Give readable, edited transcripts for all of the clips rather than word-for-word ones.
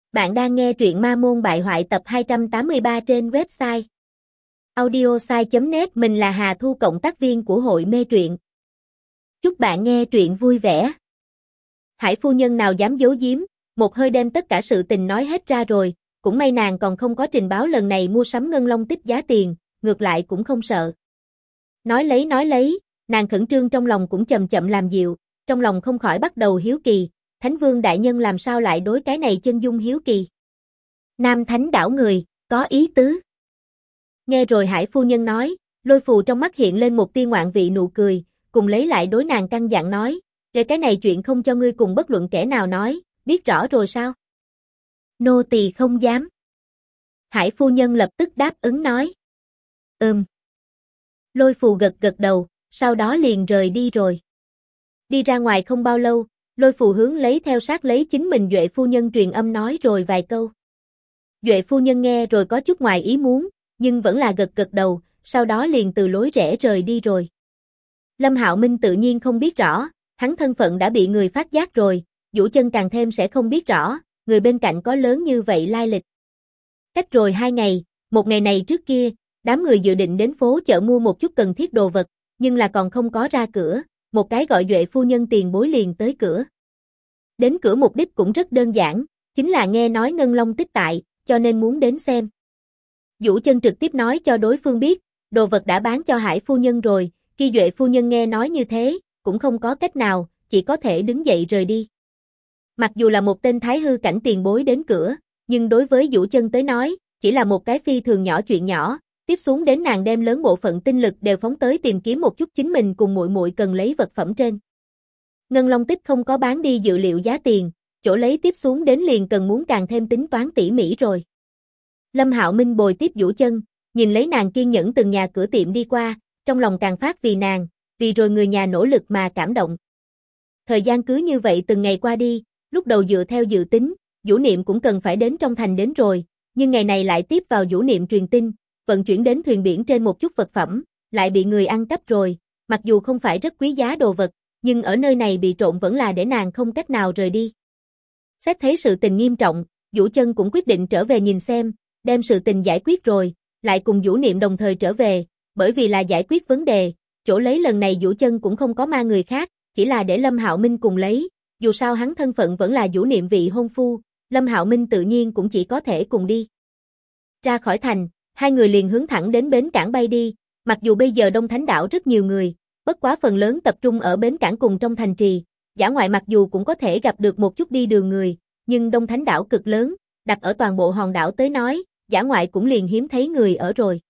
Bạn đang nghe truyện Ma Môn Bại Hoại tập 283 trên website audiosai.net. Mình là Hà Thu, cộng tác viên của hội mê truyện. Chúc bạn nghe truyện vui vẻ. Hải phu nhân nào dám giấu giếm, một hơi đem tất cả sự tình nói hết ra rồi, cũng may nàng còn không có trình báo lần này mua sắm ngân long tích giá tiền, ngược lại cũng không sợ. Nói lấy, nàng khẩn trương trong lòng cũng chậm chậm làm dịu, trong lòng không khỏi bắt đầu hiếu kỳ, Thánh Vương đại nhân làm sao lại đối cái này chân dung hiếu kỳ. Nam Thánh đảo người, có ý tứ. Nghe rồi Hải phu nhân nói, Lôi Phù trong mắt hiện lên một tia ngoạn vị nụ cười, cùng lấy lại đối nàng căn dặn nói, về cái này chuyện không cho ngươi cùng bất luận kẻ nào nói, biết rõ rồi sao? Nô tỳ không dám. Hải phu nhân lập tức đáp ứng nói. Lôi Phù gật đầu, sau đó liền rời đi rồi. Đi ra ngoài không bao lâu, Lôi Phù hướng lấy theo sát lấy chính mình Duệ phu nhân truyền âm nói rồi vài câu. Duệ phu nhân nghe rồi có chút ngoài ý muốn, nhưng vẫn là gật đầu, sau đó liền từ lối rẽ rời đi rồi. Lâm Hạo Minh tự nhiên không biết rõ, hắn thân phận đã bị người phát giác rồi, Vũ Chân càng thêm sẽ không biết rõ, người bên cạnh có lớn như vậy lai lịch. Cách rồi 2 ngày, một ngày này trước kia, đám người dự định đến phố chợ mua một chút cần thiết đồ vật, nhưng là còn không có ra cửa, một cái gọi Duệ phu nhân tiền bối liền tới cửa. Đến cửa mục đích cũng rất đơn giản, chính là nghe nói ngân long tích tại, cho nên muốn đến xem. Vũ Chân trực tiếp nói cho đối phương biết, đồ vật đã bán cho Hải phu nhân rồi, khi Duệ phu nhân nghe nói như thế, cũng không có cách nào, chỉ có thể đứng dậy rời đi. Mặc dù là một tên thái hư cảnh tiền bối đến cửa, nhưng đối với Vũ Chân tới nói, chỉ là một cái phi thường nhỏ chuyện nhỏ, tiếp xuống đến nàng đem lớn bộ phận tinh lực đều phóng tới tìm kiếm một chút chính mình cùng muội muội cần lấy vật phẩm trên. Ngân long tích không có bán đi dự liệu giá tiền, chỗ lấy tiếp xuống đến liền cần muốn càng thêm tính toán tỉ mỉ rồi. Lâm Hạo Minh bồi tiếp Vũ Chân, nhìn lấy nàng kiên nhẫn từng nhà cửa tiệm đi qua, trong lòng càng phát vì nàng, vì rồi người nhà nỗ lực mà cảm động. Thời gian cứ như vậy từng ngày qua đi, lúc đầu dựa theo dự tính, Vũ Niệm cũng cần phải đến trong thành đến rồi, nhưng ngày này lại tiếp vào Vũ Niệm truyền tin, vận chuyển đến thuyền biển trên một chút vật phẩm, lại bị người ăn cắp rồi, mặc dù không phải rất quý giá đồ vật, nhưng ở nơi này bị trộm vẫn là để nàng không cách nào rời đi. Xét thấy sự tình nghiêm trọng, Vũ Chân cũng quyết định trở về nhìn xem, đem sự tình giải quyết rồi, lại cùng Vũ Niệm đồng thời trở về, bởi vì là giải quyết vấn đề, chỗ lấy lần này Vũ Chân cũng không có ma người khác, chỉ là để Lâm Hạo Minh cùng lấy, dù sao hắn thân phận vẫn là Vũ Niệm vị hôn phu, Lâm Hạo Minh tự nhiên cũng chỉ có thể cùng đi. Ra khỏi thành, hai người liền hướng thẳng đến bến cảng bay đi, mặc dù bây giờ Đông Thánh đảo rất nhiều người, bất quá phần lớn tập trung ở bến cảng cùng trong thành trì, dã ngoại mặc dù cũng có thể gặp được một chút đi đường người, nhưng Đông Thánh đảo cực lớn, đặt ở toàn bộ hòn đảo tới nói, dã ngoại cũng liền hiếm thấy người ở rồi.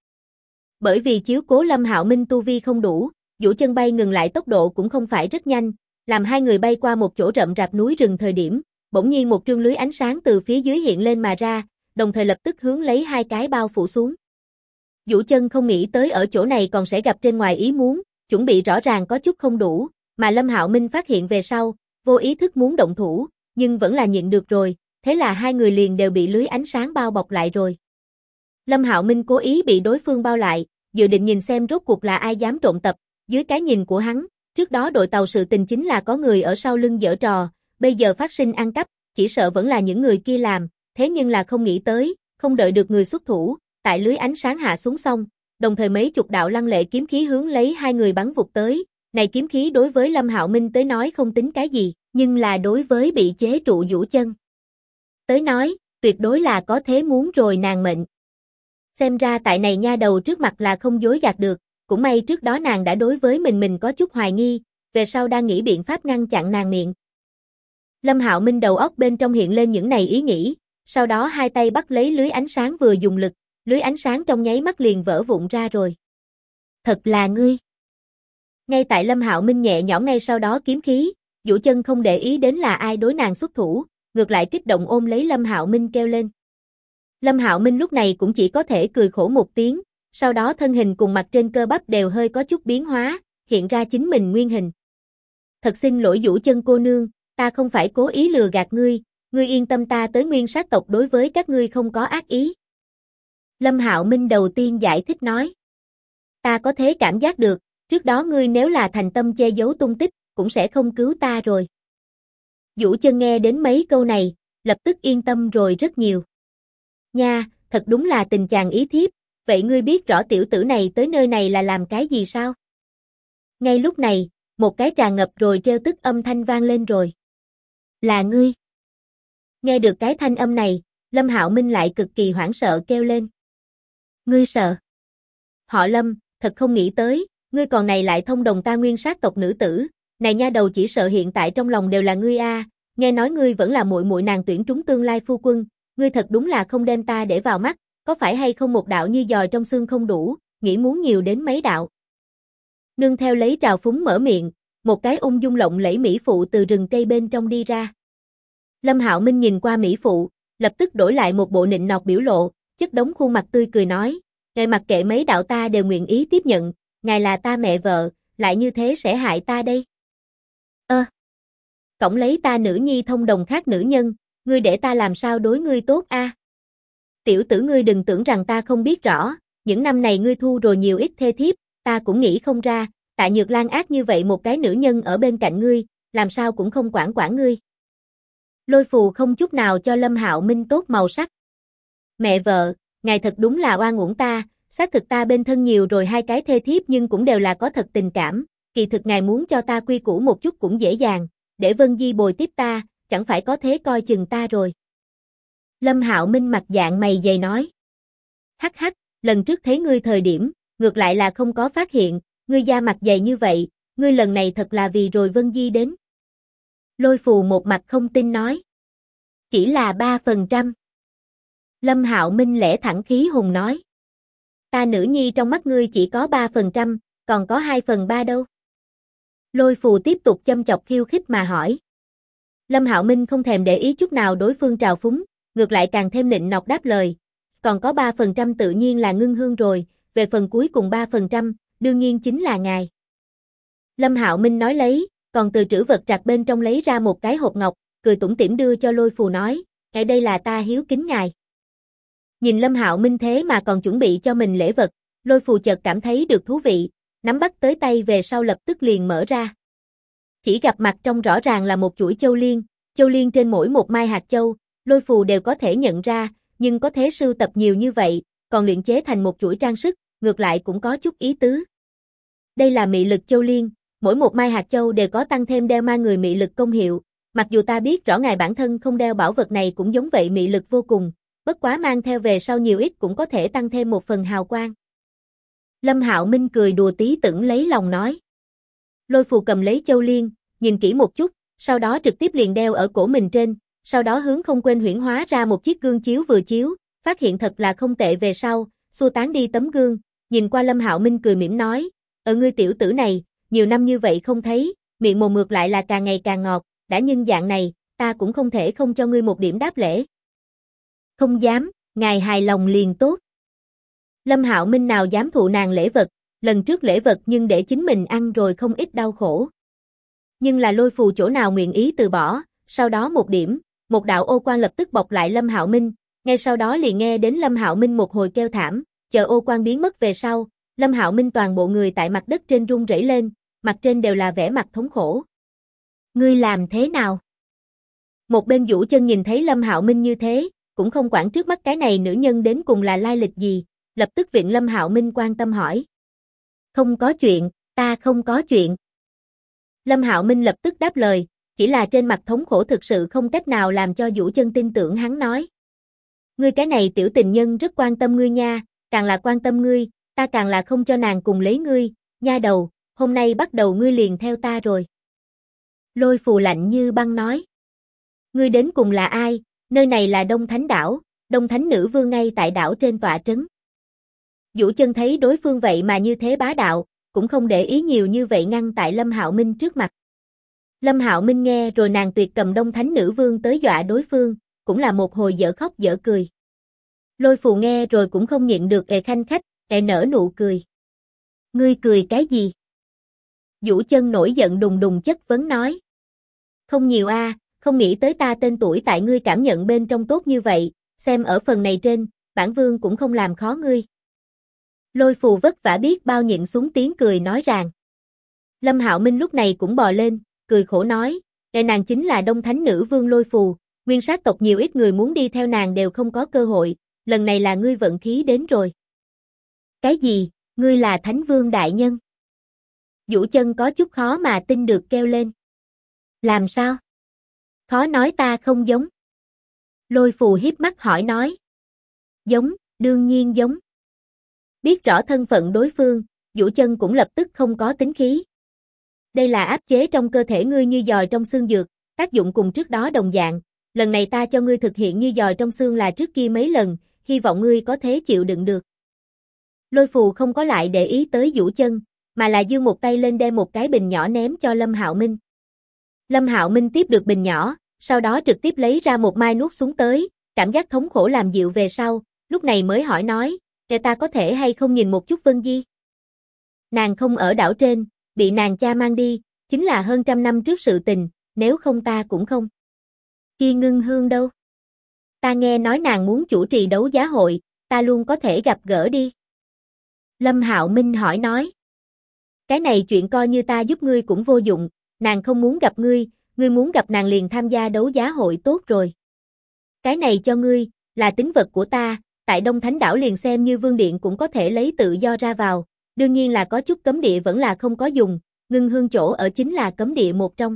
Bởi vì chiếu cố Lâm Hạo Minh tu vi không đủ, Vũ Chân bay ngừng lại tốc độ cũng không phải rất nhanh, làm hai người bay qua một chỗ rậm rạp núi rừng thời điểm, bỗng nhiên một trương lưới ánh sáng từ phía dưới hiện lên mà ra, đồng thời lập tức hướng lấy hai cái bao phủ xuống. Vũ Chân không nghĩ tới ở chỗ này còn sẽ gặp trên ngoài ý muốn, chuẩn bị rõ ràng có chút không đủ, mà Lâm Hạo Minh phát hiện về sau, vô ý thức muốn động thủ, nhưng vẫn là nhịn được rồi, thế là hai người liền đều bị lưới ánh sáng bao bọc lại rồi. Lâm Hạo Minh cố ý bị đối phương bao lại, dự định nhìn xem rốt cuộc là ai dám trộm tập, dưới cái nhìn của hắn, trước đó đội tàu sự tình chính là có người ở sau lưng giở trò, bây giờ phát sinh ăn cắp, chỉ sợ vẫn là những người kia làm, thế nhưng là không nghĩ tới, không đợi được người xuất thủ, tại lưới ánh sáng hạ xuống xong, đồng thời mấy chục đạo lăng lệ kiếm khí hướng lấy hai người bắn vụt tới, này kiếm khí đối với Lâm Hạo Minh tới nói không tính cái gì, nhưng là đối với bị chế trụ Vũ Chân tới nói, tuyệt đối là có thế muốn rồi nàng mệnh. Xem ra tại này nha đầu trước mặt là không dối gạt được, cũng may trước đó nàng đã đối với mình có chút hoài nghi, về sau đang nghĩ biện pháp ngăn chặn nàng miệng. Lâm Hạo Minh đầu óc bên trong hiện lên những này ý nghĩ, sau đó hai tay bắt lấy lưới ánh sáng vừa dùng lực, lưới ánh sáng trong nháy mắt liền vỡ vụn ra rồi. Thật là ngươi. Ngay tại Lâm Hạo Minh nhẹ nhõm ngay sau đó kiếm khí, Vũ Chân không để ý đến là ai đối nàng xuất thủ, ngược lại kích động ôm lấy Lâm Hạo Minh kêu lên. Lâm Hạo Minh lúc này cũng chỉ có thể cười khổ một tiếng, sau đó thân hình cùng mặt trên cơ bắp đều hơi có chút biến hóa, hiện ra chính mình nguyên hình. Thật xin lỗi Vũ Chân cô nương, ta không phải cố ý lừa gạt ngươi, ngươi yên tâm, ta tới Nguyên Sát tộc đối với các ngươi không có ác ý. Lâm Hạo Minh đầu tiên giải thích nói. Ta có thể cảm giác được, trước đó ngươi nếu là thành tâm che giấu tung tích, cũng sẽ không cứu ta rồi. Vũ Chân nghe đến mấy câu này, lập tức yên tâm rồi rất nhiều. Nha, thật đúng là tình chàng ý thiếp, vậy ngươi biết rõ tiểu tử này tới nơi này là làm cái gì sao? Ngay lúc này, một cái tràn ngập rồi trêu tức âm thanh vang lên rồi. Là ngươi. Nghe được cái thanh âm này, Lâm Hạo Minh lại cực kỳ hoảng sợ kêu lên. Ngươi sợ? Họ Lâm, thật không nghĩ tới, ngươi còn này lại thông đồng ta nguyên sát tộc nữ tử, này nha đầu chỉ sợ hiện tại trong lòng đều là ngươi a, nghe nói ngươi vẫn là muội muội nàng tuyển trúng tương lai phu quân, ngươi thật đúng là không đem ta để vào mắt, có phải hay không một đạo như giòi trong xương không đủ, nghĩ muốn nhiều đến mấy đạo. Nương theo lấy trào phúng mở miệng, một cái ung dung lộng lẫy mỹ phụ từ rừng cây bên trong đi ra. Lâm Hạo Minh nhìn qua mỹ phụ, lập tức đổi lại một bộ nịnh nọt biểu lộ, chất đống khuôn mặt tươi cười nói, ngài mặc kệ mấy đạo ta đều nguyện ý tiếp nhận, ngài là ta mẹ vợ, lại như thế sẽ hại ta đây. Cõng lấy ta nữ nhi thông đồng khác nữ nhân, ngươi để ta làm sao đối ngươi tốt a? Tiểu tử ngươi đừng tưởng rằng ta không biết rõ, những năm này ngươi thu rồi nhiều ít thê thiếp, ta cũng nghĩ không ra, Tạ Nhược Lan ác như vậy một cái nữ nhân ở bên cạnh ngươi, làm sao cũng không quản ngươi. Lôi Phù không chút nào cho Lâm Hạo Minh tốt màu sắc. Mẹ vợ, ngài thật đúng là oan uổng ta, xác thực ta bên thân nhiều rồi hai cái thê thiếp nhưng cũng đều là có thật tình cảm, kỳ thực ngài muốn cho ta quy củ một chút cũng dễ dàng, để Vân Di bồi tiếp ta, chẳng phải có thế coi chừng ta rồi. Lâm Hạo Minh mặt dạng mày dày nói. Hắc hắc, lần trước thấy ngươi thời điểm, ngược lại là không có phát hiện, ngươi da mặt dày như vậy, ngươi lần này thật là vì rồi Vân Di đến. Lôi Phù một mặt không tin nói. Chỉ là 3%. Lâm Hạo Minh lẽ thẳng khí hùng nói. Ta nữ nhi trong mắt ngươi chỉ có 3%, còn có 2/3 đâu. Lôi Phù tiếp tục châm chọc khiêu khích mà hỏi. Lâm Hạo Minh không thèm để ý chút nào đối phương trào phúng, ngược lại càng thêm nịnh nọt đáp lời. Còn có 3% tự nhiên là Ngưng Hương rồi, về phần cuối cùng 3%, đương nhiên chính là ngài. Lâm Hạo Minh nói lấy, còn từ trữ vật trạc bên trong lấy ra một cái hộp ngọc, cười tủm tỉm đưa cho Lôi Phù nói, "Cái đây là ta hiếu kính ngài." Nhìn Lâm Hạo Minh thế mà còn chuẩn bị cho mình lễ vật, Lôi Phù chợt cảm thấy được thú vị, nắm bắt tới tay về sau lập tức liền mở ra. Chỉ gặp mặt trong rõ ràng là một chuỗi châu liên trên mỗi một mai hạt châu, Lôi Phù đều có thể nhận ra, nhưng có thế sưu tập nhiều như vậy, còn luyện chế thành một chuỗi trang sức, ngược lại cũng có chút ý tứ. Đây là mị lực châu liên, mỗi một mai hạt châu đều có tăng thêm đeo ma người mị lực công hiệu, mặc dù ta biết rõ ngài bản thân không đeo bảo vật này cũng giống vậy mị lực vô cùng, bất quá mang theo về sau nhiều ít cũng có thể tăng thêm một phần hào quang. Lâm Hạo Minh cười đùa tí tửng lấy lòng nói. Lôi Phù cầm lấy châu liên, nhìn kỹ một chút, sau đó trực tiếp liền đeo ở cổ mình trên, sau đó hướng không quên huyễn hóa ra một chiếc gương chiếu vừa chiếu, phát hiện thật là không tệ về sau, xua tán đi tấm gương, nhìn qua Lâm Hạo Minh cười mỉm nói, ngươi tiểu tử này, nhiều năm như vậy không thấy, miệng mồm ngược lại là càng ngày càng ngọt, đã nhân dạng này, ta cũng không thể không cho ngươi một điểm đáp lễ. Không dám, ngài hài lòng liền tốt. Lâm Hạo Minh nào dám thụ nàng lễ vật, lần trước lễ vật nhưng để chính mình ăn rồi không ít đau khổ. Nhưng là Lôi Phù chỗ nào nguyện ý từ bỏ, sau đó một đạo ô quang lập tức bọc lại Lâm Hạo Minh, ngay sau đó liền nghe đến Lâm Hạo Minh một hồi kêu thảm, chờ ô quang biến mất về sau, Lâm Hạo Minh toàn bộ người tại mặt đất trên run rẩy lên, mặt trên đều là vẻ mặt thống khổ. Ngươi làm thế nào? Một bên Vũ Chân nhìn thấy Lâm Hạo Minh như thế, cũng không quản trước mắt cái này nữ nhân đến cùng là lai lịch gì, lập tức viện Lâm Hạo Minh quan tâm hỏi. Không có chuyện, ta không có chuyện. Lâm Hạo Minh lập tức đáp lời, chỉ là trên mặt thống khổ thực sự không cách nào làm cho Vũ Chân tin tưởng hắn nói. Ngươi cái này tiểu tình nhân rất quan tâm ngươi nha, càng là quan tâm ngươi, ta càng là không cho nàng cùng lấy ngươi, nha đầu, hôm nay bắt đầu ngươi liền theo ta rồi. Lôi Phù lạnh như băng nói. Ngươi đến cùng là ai, nơi này là Đông Thánh đảo, Đông Thánh nữ vương ngay tại đảo trên tọa trấn. Vũ Chân thấy đối phương vậy mà như thế bá đạo, cũng không để ý nhiều như vậy ngăn tại Lâm Hạo Minh trước mặt. Lâm Hạo Minh nghe rồi nàng tuyệt cầm Đông Thánh nữ vương tới dọa đối phương, cũng là một hồi dở khóc dở cười. Lôi Phù nghe rồi cũng không nhịn được khanh khách, nở nụ cười. Ngươi cười cái gì? Vũ Chân nổi giận đùng đùng chất vấn nói. Không nhiều a, không nghĩ tới ta tên tuổi tại ngươi cảm nhận bên trong tốt như vậy, xem ở phần này trên, bản vương cũng không làm khó ngươi. Lôi Phù vất vả biết bao nhịn xuống tiếng cười nói rằng. Lâm Hạo Minh lúc này cũng bò lên, cười khổ nói, nàng chính là Đông Thánh nữ vương Lôi Phù, nguyên sát tộc nhiều ít người muốn đi theo nàng đều không có cơ hội, lần này là ngươi vận khí đến rồi. Cái gì, ngươi là Thánh Vương đại nhân? Vũ Chân có chút khó mà tin được kêu lên. Làm sao? Khó nói ta không giống. Lôi Phù hiếp mắt hỏi nói. Giống, đương nhiên giống. Biết rõ thân phận đối phương, Vũ Chân cũng lập tức không có tính khí. Đây là áp chế trong cơ thể ngươi như giòi trong xương dược, tác dụng cùng trước đó đồng dạng, lần này ta cho ngươi thực hiện như giòi trong xương là trước kia mấy lần, hy vọng ngươi có thể chịu đựng được. Lôi Phù không có lại để ý tới Vũ Chân, mà là giương một tay lên đem một cái bình nhỏ ném cho Lâm Hạo Minh. Lâm Hạo Minh tiếp được bình nhỏ, sau đó trực tiếp lấy ra một mai nuốt xuống tới, cảm giác thống khổ làm dịu về sau, lúc này mới hỏi nói, ta có thể hay không nhìn một chút Vân Di? Nàng không ở đảo trên, bị nàng cha mang đi, chính là hơn 100 năm trước sự tình, nếu không ta cũng không. Kia Ngưng Hương đâu? Ta nghe nói nàng muốn chủ trì đấu giá hội, ta luôn có thể gặp gỡ đi. Lâm Hạo Minh hỏi nói. Cái này chuyện coi như ta giúp ngươi cũng vô dụng, nàng không muốn gặp ngươi, ngươi muốn gặp nàng liền tham gia đấu giá hội tốt rồi. Cái này cho ngươi, là tín vật của ta, tại Đông Thánh đảo liền xem như vương điện cũng có thể lấy tự do ra vào, đương nhiên là có chút cấm địa vẫn là không có dùng, Ngưng Hương chỗ ở chính là cấm địa một trong.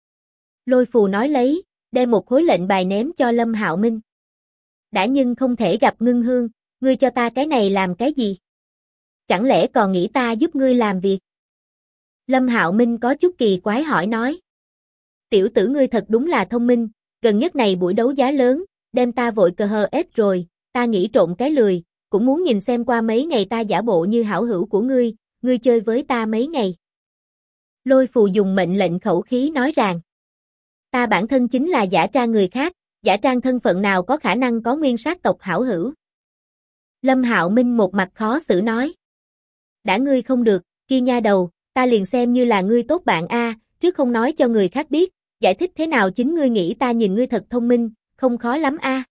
Lôi Phù nói lấy, đem một khối lệnh bài ném cho Lâm Hạo Minh. Đã nhưng không thể gặp Ngưng Hương, ngươi cho ta cái này làm cái gì? Chẳng lẽ còn nghĩ ta giúp ngươi làm việc? Lâm Hạo Minh có chút kỳ quái hỏi nói. Tiểu tử ngươi thật đúng là thông minh, gần nhất này buổi đấu giá lớn, đem ta vội cờ hờ ép rồi, ta nghĩ trộn cái lười, cũng muốn nhìn xem qua mấy ngày ta giả bộ như hảo hữu của ngươi chơi với ta mấy ngày. Lôi Phù dùng mệnh lệnh khẩu khí nói rằng, ta bản thân chính là giả trang người khác, giả trang thân phận nào có khả năng có nguyên sát tộc hảo hữu. Lâm Hạo Minh một mặt khó xử nói. Đã ngươi không được, kia nha đầu, ta liền xem như là ngươi tốt bạn a, trước không nói cho người khác biết, giải thích thế nào chính ngươi nghĩ ta nhìn ngươi thật thông minh, không khó lắm a.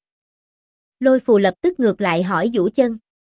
Lôi Phù lập tức ngược lại hỏi Vũ Chân.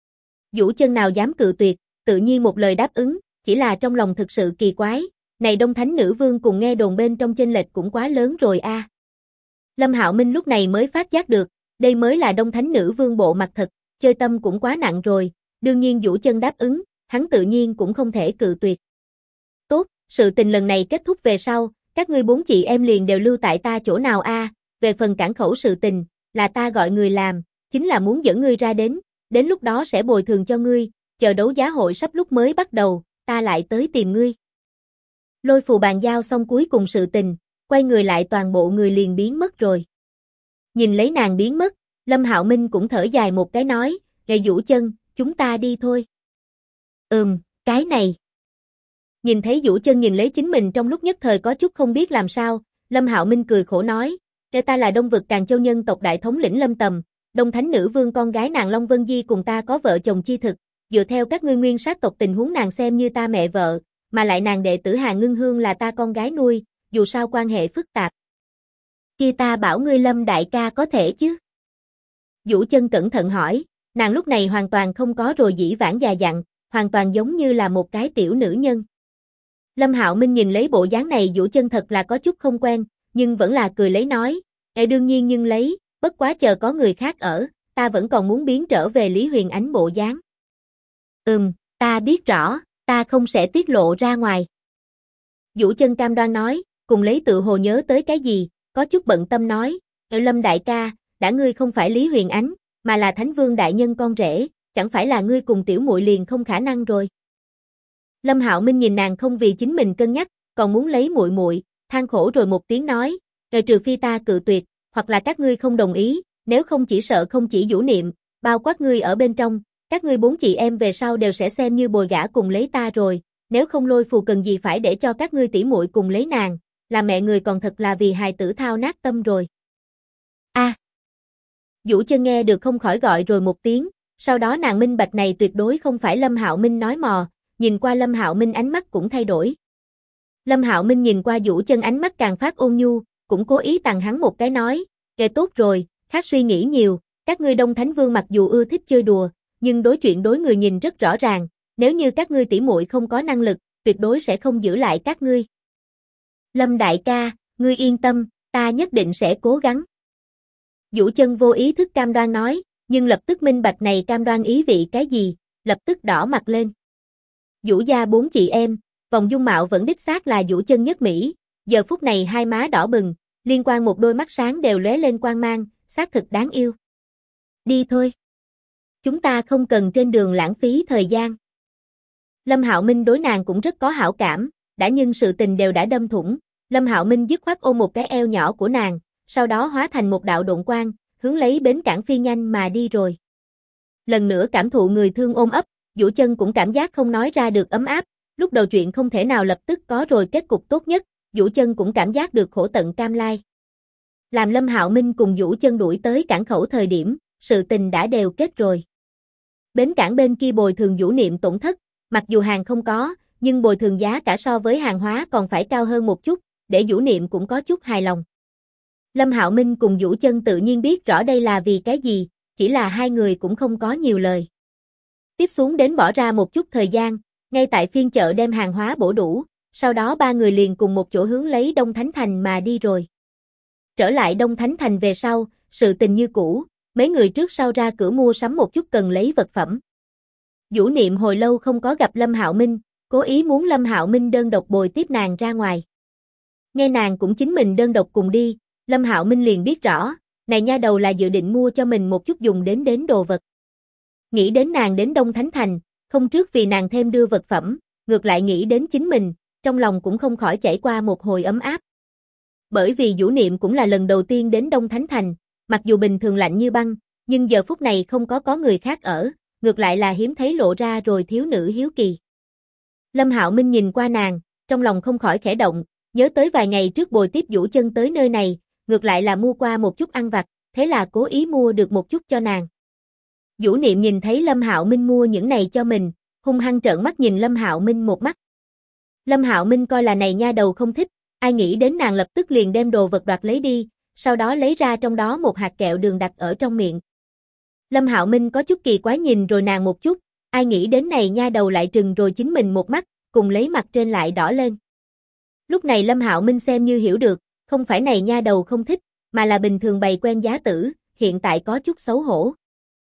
Vũ Chân nào dám cự tuyệt, tự nhiên một lời đáp ứng, chỉ là trong lòng thực sự kỳ quái, này Đông Thánh Nữ Vương cùng nghe đồn bên trong chênh lệch cũng quá lớn rồi a. Lâm Hạo Minh lúc này mới phát giác được, đây mới là Đông Thánh Nữ Vương bộ mặt thật, chơi tâm cũng quá nặng rồi, đương nhiên Vũ Chân đáp ứng, hắn tự nhiên cũng không thể cự tuyệt. Tốt, sự tình lần này kết thúc về sau, các ngươi 4 chị em liền đều lưu tại ta chỗ nào a, về phần cản khẩu sự tình, là ta gọi người làm, chính là muốn dẫn ngươi ra đến lúc đó sẽ bồi thường cho ngươi, chờ đấu giá hội sắp lúc mới bắt đầu, ta lại tới tìm ngươi. Lôi Phù bàn giao xong cuối cùng sự tình, quay người lại toàn bộ người liền biến mất rồi. Nhìn lấy nàng biến mất, Lâm Hạo Minh cũng thở dài một cái nói, Vũ Chân, chúng ta đi thôi. Cái này. Nhìn thấy Vũ Chân nhìn lấy chính mình trong lúc nhất thời có chút không biết làm sao, Lâm Hạo Minh cười khổ nói, ta là Đông vực Càn Châu nhân tộc đại thống lĩnh Lâm Tầm, Đông Thánh Nữ Vương con gái nàng Long Vân Di cùng ta có vợ chồng chi thực, dựa theo các ngươi nguyên sát tộc tình huống nàng xem như ta mẹ vợ, mà lại nàng đệ tử Hà Ngưng Hương là ta con gái nuôi, dù sao quan hệ phức tạp. Kia ta bảo ngươi Lâm đại ca có thể chứ? Vũ Chân cẩn thận hỏi, nàng lúc này hoàn toàn không có rồi dĩ vãng già dặn, hoàn toàn giống như là một cái tiểu nữ nhân. Lâm Hạo Minh nhìn lấy bộ dáng này Vũ Chân thật là có chút không quen, nhưng vẫn là cười lấy nói, đương nhiên nhưng lấy, bất quá chờ có người khác ở, ta vẫn còn muốn biến trở về Lý Huyền Ánh bộ dáng. Ta biết rõ, ta không sẽ tiết lộ ra ngoài. Vũ Chân cam đoan nói, cùng lấy tự hồ nhớ tới cái gì, có chút bận tâm nói, Lâm đại ca, đã ngươi không phải Lý Huyền Ánh, mà là Thánh Vương đại nhân con rể, chẳng phải là ngươi cùng tiểu muội liền không khả năng rồi. Lâm Hạo Minh nhìn nàng không vì chính mình cân nhắc, còn muốn lấy muội muội, than khổ rồi một tiếng nói, trừ phi ta cự tuyệt, hoặc là các ngươi không đồng ý, nếu không chỉ sợ không chỉ Vũ Niệm, bao quát ngươi ở bên trong, các ngươi 4 chị em về sau đều sẽ xem như bồi gả cùng lấy ta rồi, nếu không Lôi Phù cần gì phải để cho các ngươi tỷ muội cùng lấy nàng, là mẹ người còn thật là vì hài tử thao nát tâm rồi. Vũ Chân nghe được không khỏi gọi rồi một tiếng, sau đó nàng minh bạch này tuyệt đối không phải Lâm Hạo Minh nói mò, nhìn qua Lâm Hạo Minh ánh mắt cũng thay đổi. Lâm Hạo Minh nhìn qua Vũ Chân ánh mắt càng phát ôn nhu, cũng cố ý tặng hắn một cái nói, tốt rồi, khác suy nghĩ nhiều, các ngươi Đông Thánh Vương mặc dù ưa thích chơi đùa, nhưng đối chuyện đối người nhìn rất rõ ràng, nếu như các ngươi tỷ muội không có năng lực, tuyệt đối sẽ không giữ lại các ngươi. Lâm đại ca, ngươi yên tâm, ta nhất định sẽ cố gắng. Vũ Chân vô ý thức cam đoan nói, nhưng lập tức minh bạch này cam đoan ý vị cái gì, lập tức đỏ mặt lên. Vũ gia 4 chị em, vòng dung mạo vẫn đích xác là Vũ Chân nhất mỹ, giờ phút này hai má đỏ bừng, liên quan một đôi mắt sáng đều lóe lên quang mang, xác thực đáng yêu. Đi thôi. Chúng ta không cần trên đường lãng phí thời gian. Lâm Hạo Minh đối nàng cũng rất có hảo cảm, đã nhưng sự tình đều đã đâm thủng, Lâm Hạo Minh dứt khoát ôm một cái eo nhỏ của nàng, sau đó hóa thành một đạo độn quang, hướng lấy bến cảng phi nhanh mà đi rồi. Lần nữa cảm thụ người thương ôm ấp, Vũ Chân cũng cảm giác không nói ra được ấm áp, lúc đầu chuyện không thể nào lập tức có rồi kết cục tốt nhất, Vũ Chân cũng cảm giác được khổ tận cam lai. Làm Lâm Hạo Minh cùng Vũ Chân đuổi tới cảng khẩu thời điểm, sự tình đã đều kết rồi. Bến cảng bên kia bồi thường Vũ Niệm tổn thất, mặc dù hàng không có, nhưng bồi thường giá cả so với hàng hóa còn phải cao hơn một chút, để Vũ Niệm cũng có chút hài lòng. Lâm Hạo Minh cùng Vũ Chân tự nhiên biết rõ đây là vì cái gì, chỉ là hai người cũng không có nhiều lời. Tiếp xuống đến bỏ ra một chút thời gian, ngay tại phiên chợ đem hàng hóa bổ đủ, sau đó ba người liền cùng một chỗ hướng lấy Đông Thánh Thành mà đi rồi. Trở lại Đông Thánh Thành về sau, sự tình như cũ, mấy người trước sau ra cửa mua sắm một chút cần lấy vật phẩm. Vũ Niệm hồi lâu không có gặp Lâm Hạo Minh, cố ý muốn Lâm Hạo Minh đơn độc bồi tiếp nàng ra ngoài. Nghe nàng cũng chính mình đơn độc cùng đi, Lâm Hạo Minh liền biết rõ, này nha đầu là dự định mua cho mình một chút dùng đến đồ vật. Nghĩ đến nàng đến Đông Thánh Thành, không trước vì nàng thêm đưa vật phẩm, ngược lại nghĩ đến chính mình, trong lòng cũng không khỏi chảy qua một hồi ấm áp. Bởi vì Vũ Niệm cũng là lần đầu tiên đến Đông Thánh Thành, mặc dù bình thường lạnh như băng, nhưng giờ phút này không có người khác ở, ngược lại là hiếm thấy lộ ra rồi thiếu nữ hiếu kỳ. Lâm Hạo Minh nhìn qua nàng, trong lòng không khỏi khẽ động, nhớ tới vài ngày trước bồi tiếp Vũ Chân tới nơi này, ngược lại là mua qua một chút ăn vặt, thế là cố ý mua được một chút cho nàng. Vũ Niệm nhìn thấy Lâm Hạo Minh mua những này cho mình, hung hăng trợn mắt nhìn Lâm Hạo Minh một mắt. Lâm Hạo Minh coi là này nha đầu không thích, ai nghĩ đến nàng lập tức liền đem đồ vật đoạt lấy đi, sau đó lấy ra trong đó một hạt kẹo đường đặt ở trong miệng. Lâm Hạo Minh có chút kỳ quái nhìn rồi nàng một chút, ai nghĩ đến này nha đầu lại trừng rồi chính mình một mắt, cùng lấy mặt trên lại đỏ lên. Lúc này Lâm Hạo Minh xem như hiểu được, không phải này nha đầu không thích, mà là bình thường bày quen giá tử, hiện tại có chút xấu hổ.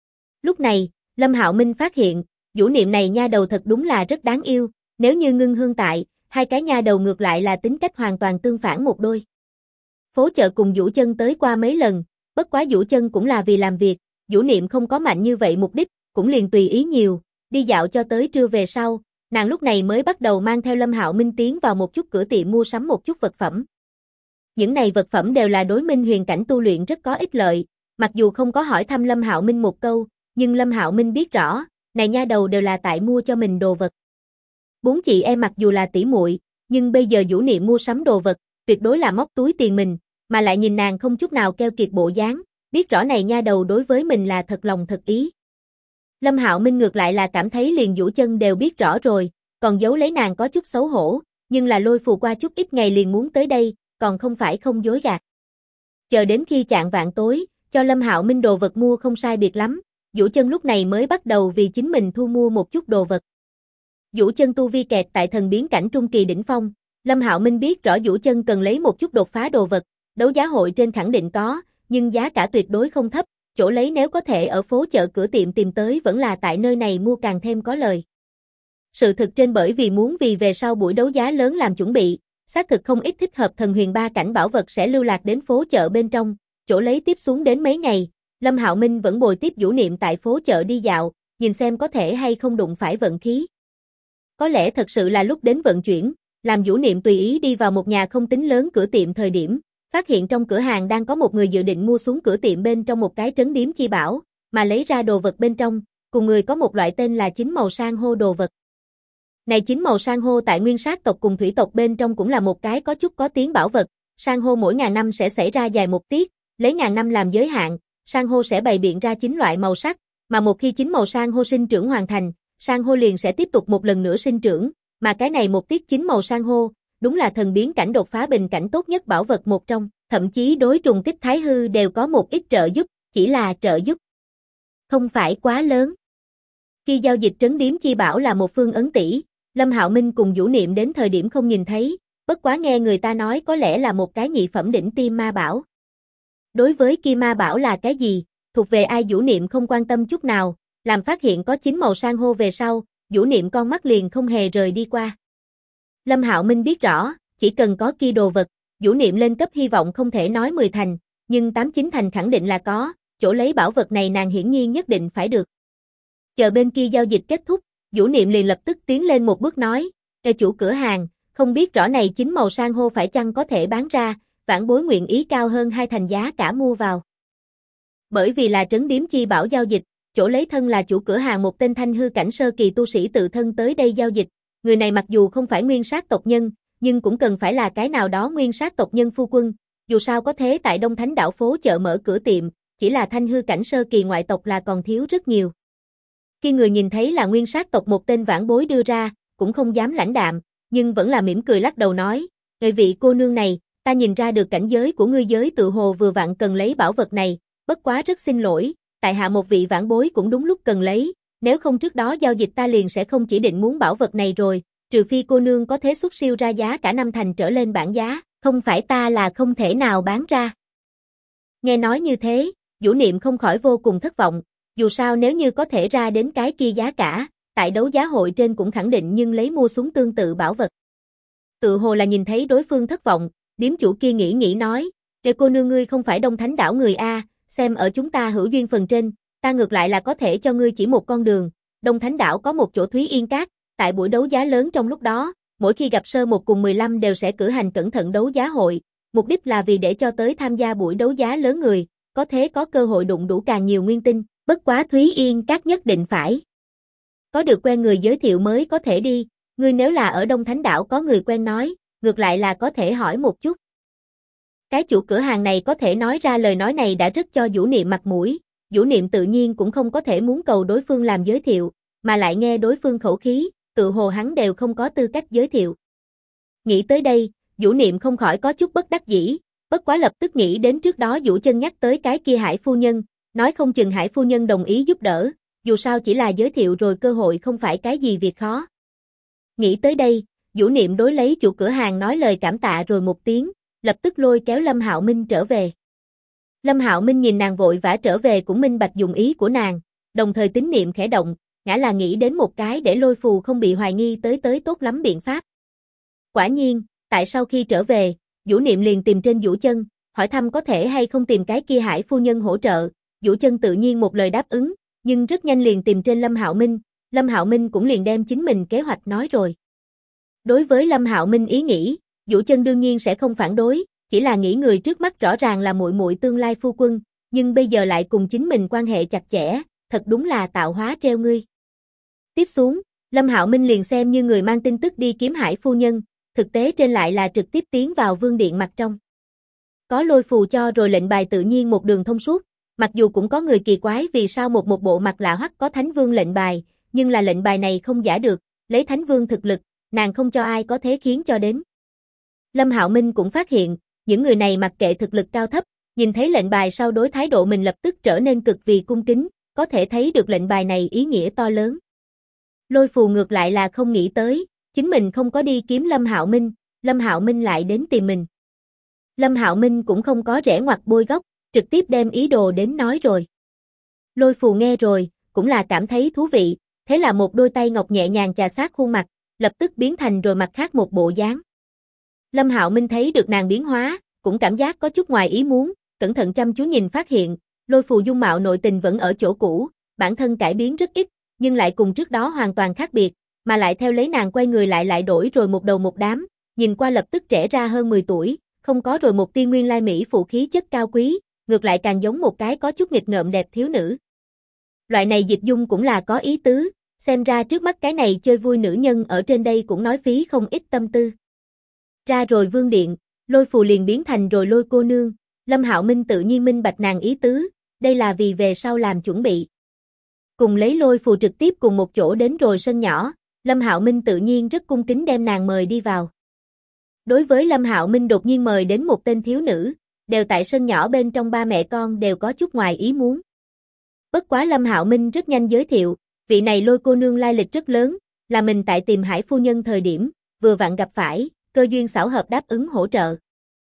Lúc này, Lâm Hạo Minh phát hiện, Vũ Niệm này nha đầu thật đúng là rất đáng yêu, nếu như Ngưng Hương tại, hai cái nha đầu ngược lại là tính cách hoàn toàn tương phản một đôi. Phố chợ cùng Vũ Chân tới qua mấy lần, bất quá Vũ Chân cũng là vì làm việc, Vũ Niệm không có mạnh như vậy mục đích, cũng liền tùy ý nhiều, đi dạo cho tới trưa về sau, nàng lúc này mới bắt đầu mang theo Lâm Hạo Minh tiến vào một chút cửa tiệm mua sắm một chút vật phẩm. Những này vật phẩm đều là đối Minh huyền cảnh tu luyện rất có ích lợi, mặc dù không có hỏi thăm Lâm Hạo Minh một câu, nhưng Lâm Hạo Minh biết rõ, này nha đầu đều là tại mua cho mình đồ vật. Bốn chị em mặc dù là tỷ muội, nhưng bây giờ Vũ Niệm mua sắm đồ vật, tuyệt đối là móc túi tiền mình, mà lại nhìn nàng không chút nào keo kiệt bộ dáng, biết rõ này nha đầu đối với mình là thật lòng thật ý. Lâm Hạo Minh ngược lại là cảm thấy liền Vũ Chân đều biết rõ rồi, còn giấu lấy nàng có chút xấu hổ, nhưng là lôi phù qua chút ít ngày liền muốn tới đây, còn không phải không dối gạt. Chờ đến khi chạng vạng tối, cho Lâm Hạo Minh đồ vật mua không sai biệt lắm, Vũ Chân lúc này mới bắt đầu vì chính mình thu mua một chút đồ vật. Vũ Chân tu vi kẹt tại thần biến cảnh trung kỳ đỉnh phong, Lâm Hạo Minh biết rõ Vũ Chân cần lấy một chút đột phá đồ vật, đấu giá hội trên khẳng định có, nhưng giá cả tuyệt đối không thấp, chỗ lấy nếu có thể ở phố chợ cửa tiệm tìm tới vẫn là tại nơi này mua càng thêm có lời. Sự thực trên bởi vì muốn vì về sau buổi đấu giá lớn làm chuẩn bị, xác thực không ít thích hợp thần huyền ba cảnh bảo vật sẽ lưu lạc đến phố chợ bên trong, chỗ lấy tiếp xuống đến mấy ngày, Lâm Hạo Minh vẫn bồi tiếp Vũ Niệm tại phố chợ đi dạo, nhìn xem có thể hay không đụng phải vận khí. Có lẽ thật sự là lúc đến vận chuyển, làm Vũ Niệm tùy ý đi vào một nhà không tính lớn cửa tiệm thời điểm, phát hiện trong cửa hàng đang có một người dự định mua xuống cửa tiệm bên trong một cái trấn điếm chi bảo, mà lấy ra đồ vật bên trong, cùng người có một loại tên là chín màu san hô đồ vật. Này chín màu san hô tại nguyên sát tộc cùng thủy tộc bên trong cũng là một cái có chút có tiếng bảo vật, san hô mỗi ngàn năm sẽ xảy ra dài một tiết, lấy ngàn năm làm giới hạn, san hô sẽ bày biện ra 9 loại màu sắc, mà một khi 9 màu san hô sinh trưởng hoàn thành, san hô liền sẽ tiếp tục một lần nữa sinh trưởng, mà cái này một tiết 9 màu san hô, đúng là thần biến cảnh đột phá bình cảnh tốt nhất bảo vật một trong, thậm chí đối trùng kích thái hư đều có một ít trợ giúp, chỉ là trợ giúp không phải quá lớn. Khi giao dịch trấn điếm chi bảo là một phương ấn tỷ, Lâm Hạo Minh cùng Vũ Niệm đến thời điểm không nhìn thấy, bất quá nghe người ta nói có lẽ là một cái nhị phẩm đỉnh tiêm ma bảo. Đối với kia ma bảo là cái gì, thuộc về ai Vũ Niệm không quan tâm chút nào, làm phát hiện có 9 màu san hô về sau, Vũ Niệm con mắt liền không hề rời đi qua. Lâm Hạo Minh biết rõ, chỉ cần có kia đồ vật, Vũ Niệm lên cấp hy vọng không thể nói 10 thành, nhưng 8-9 thành khẳng định là có, chỗ lấy bảo vật này nàng hiển nhiên nhất định phải được. Chờ bên kia giao dịch kết thúc, Vũ Niệm liền lập tức tiến lên một bước nói, "Ê chủ cửa hàng, không biết rõ này 9 màu san hô phải chăng có thể bán ra, vãn bối nguyện ý cao hơn 2 thành giá cả mua vào." Bởi vì là trấn điếm chi bảo giao dịch, chỗ lấy thân là chủ cửa hàng một tên thanh hư cảnh sơ kỳ tu sĩ tự thân tới đây giao dịch, người này mặc dù không phải nguyên sát tộc nhân, nhưng cũng cần phải là cái nào đó nguyên sát tộc nhân phu quân, dù sao có thế tại Đông Thánh đảo phố chợ mở cửa tiệm, chỉ là thanh hư cảnh sơ kỳ ngoại tộc là còn thiếu rất nhiều. Khi người nhìn thấy là nguyên sát tộc một tên vãn bối đưa ra, cũng không dám lãnh đạm, nhưng vẫn là mỉm cười lắc đầu nói, "Người vị cô nương này, ta nhìn ra được cảnh giới của ngươi giới tự hồ vừa vặn cần lấy bảo vật này, bất quá rất xin lỗi, tại hạ một vị vãn bối cũng đúng lúc cần lấy, nếu không trước đó giao dịch ta liền sẽ không chỉ định muốn bảo vật này rồi, trừ phi cô nương có thế xuất siêu ra giá cả 5 thành trở lên bản giá, không phải ta là không thể nào bán ra." Nghe nói như thế, Vũ Niệm không khỏi vô cùng thất vọng, dù sao nếu như có thể ra đến cái kia giá cả, tại đấu giá hội trên cũng khẳng định nhưng lấy mua súng tương tự bảo vật. Tự hồ là nhìn thấy đối phương thất vọng, điếm chủ kia nghĩ nói, "Kệ cô nương ngươi không phải Đông Thánh đảo người A, xem ở chúng ta hữu duyên phần trên, ta ngược lại là có thể cho ngươi chỉ một con đường, Đông Thánh đảo có một chỗ Thúy Yên Các, tại buổi đấu giá lớn trong lúc đó, mỗi khi gặp sơ 1 cùng 15 đều sẽ cử hành cẩn thận đấu giá hội, mục đích là vì để cho tới tham gia buổi đấu giá lớn người, có thế có cơ hội đụng đủ càng nhiều nguyên tinh, bất quá Thúy Yên Các nhất định phải có được quen người giới thiệu mới có thể đi, ngươi nếu là ở Đông Thánh đảo có người quen nói, ngược lại là có thể hỏi một chút." Cái chủ cửa hàng này có thể nói ra lời nói này đã rất cho Vũ Niệm mặt mũi, Vũ Niệm tự nhiên cũng không có thể muốn cầu đối phương làm giới thiệu, mà lại nghe đối phương khẩu khí, tự hồ hắn đều không có tư cách giới thiệu. Nghĩ tới đây, Vũ Niệm không khỏi có chút bất đắc dĩ, bất quá lập tức nghĩ đến trước đó Vũ Chân nhắc tới cái kia Hải phu nhân, nói không chừng Hải phu nhân đồng ý giúp đỡ, dù sao chỉ là giới thiệu rồi cơ hội không phải cái gì việc khó. Nghĩ tới đây, Vũ Niệm đối lấy chủ cửa hàng nói lời cảm tạ rồi một tiếng, lập tức lôi kéo Lâm Hạo Minh trở về. Lâm Hạo Minh nhìn nàng vội vã trở về cũng minh bạch dụng ý của nàng, đồng thời tín niệm khẽ động, ngã là nghĩ đến một cái để Lôi Phù không bị hoài nghi tới tốt lắm biện pháp. Quả nhiên, tại sau khi trở về, Vũ Niệm liền tìm trên Vũ Chân, hỏi thăm có thể hay không tìm cái kia Hải phu nhân hỗ trợ, Vũ Chân tự nhiên một lời đáp ứng, nhưng rất nhanh liền tìm trên Lâm Hạo Minh, Lâm Hạo Minh cũng liền đem chính mình kế hoạch nói rồi. Đối với Lâm Hạo Minh ý nghĩ, Vũ Chân đương nhiên sẽ không phản đối, chỉ là nghĩ người trước mắt rõ ràng là muội muội tương lai phu quân, nhưng bây giờ lại cùng chính mình quan hệ chặt chẽ, thật đúng là tạo hóa treo ngươi. Tiếp xuống, Lâm Hạo Minh liền xem như người mang tin tức đi kiếm Hải phu nhân, thực tế trên lại là trực tiếp tiến vào vương điện mặt trong. Có Lôi Phù cho rồi lệnh bài tự nhiên một đường thông suốt, mặc dù cũng có người kỳ quái vì sao một bộ mặt lạ hoắc có Thánh Vương lệnh bài, nhưng là lệnh bài này không giả được, lấy Thánh Vương thực lực, nàng không cho ai có thế khiến cho đến. Lâm Hạo Minh cũng phát hiện, những người này mặc kệ thực lực cao thấp, nhìn thấy lệnh bài sau đối thái độ mình lập tức trở nên cực vì cung kính, có thể thấy được lệnh bài này ý nghĩa to lớn. Lôi Phù ngược lại là không nghĩ tới, chính mình không có đi kiếm Lâm Hạo Minh, Lâm Hạo Minh lại đến tìm mình. Lâm Hạo Minh cũng không có rẽ ngoặt bôi góc, trực tiếp đem ý đồ đến nói rồi. Lôi Phù nghe rồi, cũng là cảm thấy thú vị, thế là một đôi tay ngọc nhẹ nhàng chà sát khuôn mặt, lập tức biến thành rồi mặt khác một bộ dáng. Lâm Hạo Minh thấy được nàng biến hóa, cũng cảm giác có chút ngoài ý muốn, cẩn thận chăm chú nhìn phát hiện, Lôi Phù dung mạo nội tình vẫn ở chỗ cũ, bản thân cải biến rất ít, nhưng lại cùng trước đó hoàn toàn khác biệt, mà lại theo lấy nàng quay người lại đổi rồi một đầu một đám, nhìn qua lập tức trẻ ra hơn 10 tuổi, không có rồi một tia nguyên lai mỹ phụ khí chất cao quý, ngược lại càng giống một cái có chút nghịch ngợm đẹp thiếu nữ. Loại này dịch dung cũng là có ý tứ, xem ra trước mắt cái này chơi vui nữ nhân ở trên đây cũng nói phí không ít tâm tư. Ra rồi vương điện, Lôi Phù liền biến thành rồi Lôi cô nương, Lâm Hạo Minh tự nhiên minh bạch nàng ý tứ, đây là vì về sau làm chuẩn bị. Cùng lấy Lôi Phù trực tiếp cùng một chỗ đến rồi sân nhỏ, Lâm Hạo Minh tự nhiên rất cung kính đem nàng mời đi vào. Đối với Lâm Hạo Minh đột nhiên mời đến một tên thiếu nữ, đều tại sân nhỏ bên trong ba mẹ con đều có chút ngoài ý muốn. Bất quá Lâm Hạo Minh rất nhanh giới thiệu, vị này Lôi cô nương lai lịch rất lớn, là mình tại tìm Hải phu nhân thời điểm, vừa vặn gặp phải, cơ duyên xảo hợp đáp ứng hỗ trợ.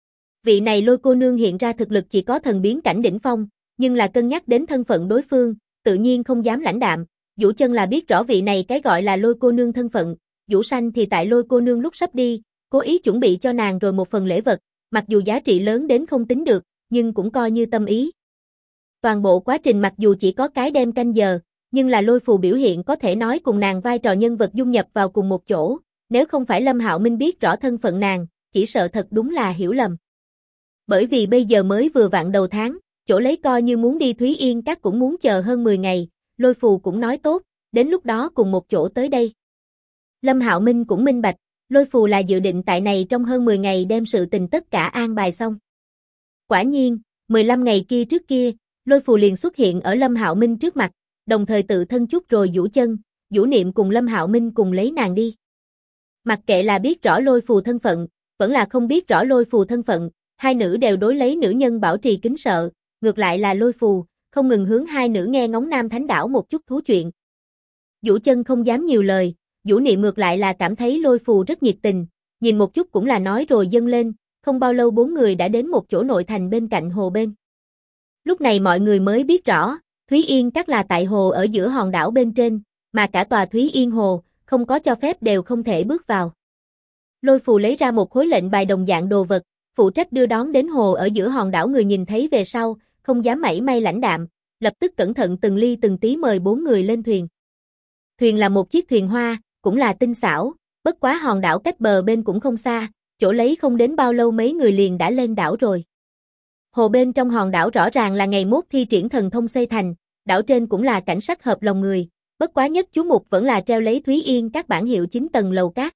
Vị này Lôi cô nương hiện ra thực lực chỉ có thần biến cảnh đỉnh phong, nhưng là cân nhắc đến thân phận đối phương, tự nhiên không dám lãnh đạm. Vũ Chân là biết rõ vị này cái gọi là Lôi cô nương thân phận, Vũ Sanh thì tại Lôi cô nương lúc sắp đi, cố ý chuẩn bị cho nàng rồi một phần lễ vật, mặc dù giá trị lớn đến không tính được, nhưng cũng coi như tâm ý. Toàn bộ quá trình mặc dù chỉ có cái đêm canh giờ, nhưng là Lôi Phù biểu hiện có thể nói cùng nàng vai trò nhân vật dung nhập vào cùng một chỗ, nếu không phải Lâm Hạo Minh biết rõ thân phận nàng, chỉ sợ thật đúng là hiểu lầm. Bởi vì bây giờ mới vừa vặn đầu tháng, chỗ lấy coi như muốn đi Thúy Yên Các cũng muốn chờ hơn 10 ngày, Lôi Phù cũng nói tốt, đến lúc đó cùng một chỗ tới đây. Lâm Hạo Minh cũng minh bạch, Lôi Phù là dự định tại này trong hơn 10 ngày đem sự tình tất cả an bài xong. Quả nhiên, 15 ngày kia trước kia, Lôi Phù liền xuất hiện ở Lâm Hạo Minh trước mặt, đồng thời tự thân chúc rồi Vũ Chân, Vũ Niệm cùng Lâm Hạo Minh cùng lấy nàng đi. Mặc kệ là biết rõ Lôi Phù thân phận, vẫn là không biết rõ Lôi Phù thân phận, hai nữ đều đối lấy nữ nhân bảo trì kính sợ, ngược lại là Lôi Phù, không ngừng hướng hai nữ nghe ngóng Nam Thánh Đảo một chút thú chuyện. Vũ Chân không dám nhiều lời, Vũ Niệm ngược lại là cảm thấy Lôi Phù rất nhiệt tình, nhìn một chút cũng là nói rồi dâng lên, không bao lâu bốn người đã đến một chỗ nội thành bên cạnh hồ bên. Lúc này mọi người mới biết rõ, Thúy Yên Các là tại hồ ở giữa hòn đảo bên trên, mà cả tòa Thúy Yên Hồ, không có cho phép đều không thể bước vào. Lôi Phù lấy ra một khối lệnh bài đồng dạng đồ vật, phụ trách đưa đón đến hồ ở giữa hòn đảo người nhìn thấy về sau, không dám mảy may lãnh đạm, lập tức cẩn thận từng ly từng tí mời bốn người lên thuyền. Thuyền là một chiếc thuyền hoa, cũng là tinh xảo, bất quá hòn đảo cách bờ bên cũng không xa, chỗ lấy không đến bao lâu mấy người liền đã lên đảo rồi. Hồ bên trong hòn đảo rõ ràng là ngày mốt thi triển thần thông xây thành, đảo trên cũng là cảnh sắc hợp lòng người, bất quá nhất chú mục vẫn là treo lấy Thúy Yên Các bản hiệu 9 tầng lầu cát.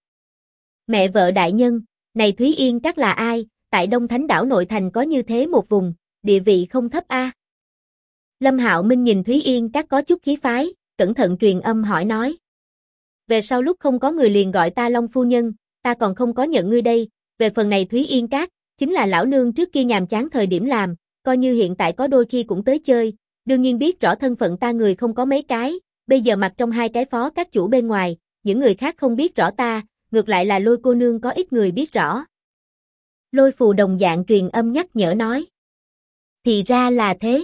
Mẹ vợ đại nhân, này Thúy Yên Các là ai, tại Đông Thánh Đảo nội thành có như thế một vùng, địa vị không thấp a. Lâm Hạo Minh nhìn Thúy Yên Các có chút khí phái, cẩn thận truyền âm hỏi nói. Về sau lúc không có người liền gọi ta Long phu nhân, ta còn không có nhận ngươi đây, về phần này Thúy Yên Các, chính là lão nương trước kia nhàm chán thời điểm làm, coi như hiện tại có đôi khi cũng tới chơi, đương nhiên biết rõ thân phận ta người không có mấy cái, bây giờ mặc trong hai cái phó các chủ bên ngoài, những người khác không biết rõ ta, ngược lại là Lôi cô nương có ít người biết rõ. Lôi Phù đồng dạng truyền âm nhắc nhở nói. Thì ra là thế.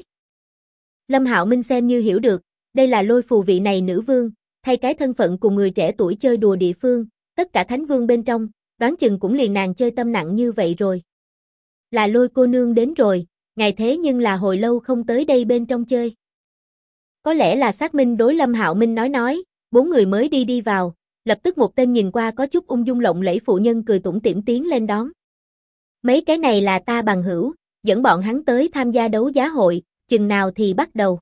Lâm Hạo Minh xem như hiểu được, đây là Lôi Phù vị này nữ vương, thay cái thân phận cùng người trẻ tuổi chơi đùa địa phương, tất cả thánh vương bên trong, đoán chừng cũng liền nàng chơi tâm nặng như vậy rồi. Là Lôi cô nương đến rồi, ngày thế nhưng là hồi lâu không tới đây bên trong chơi. Có lẽ là xác minh đối Lâm Hạo Minh nói, bốn người mới đi vào, lập tức một tên nhìn qua có chút ung dung lộng lẫy phụ nhân cười tủm tỉm tiến lên đón. Mấy cái này là ta bằng hữu, dẫn bọn hắn tới tham gia đấu giá hội, chừng nào thì bắt đầu.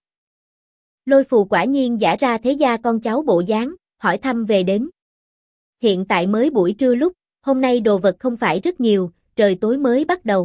Lôi Phù quả nhiên giả ra thế gia con cháu bộ dáng, hỏi thăm về đến. Hiện tại mới buổi trưa lúc, hôm nay đồ vật không phải rất nhiều, trời tối mới bắt đầu.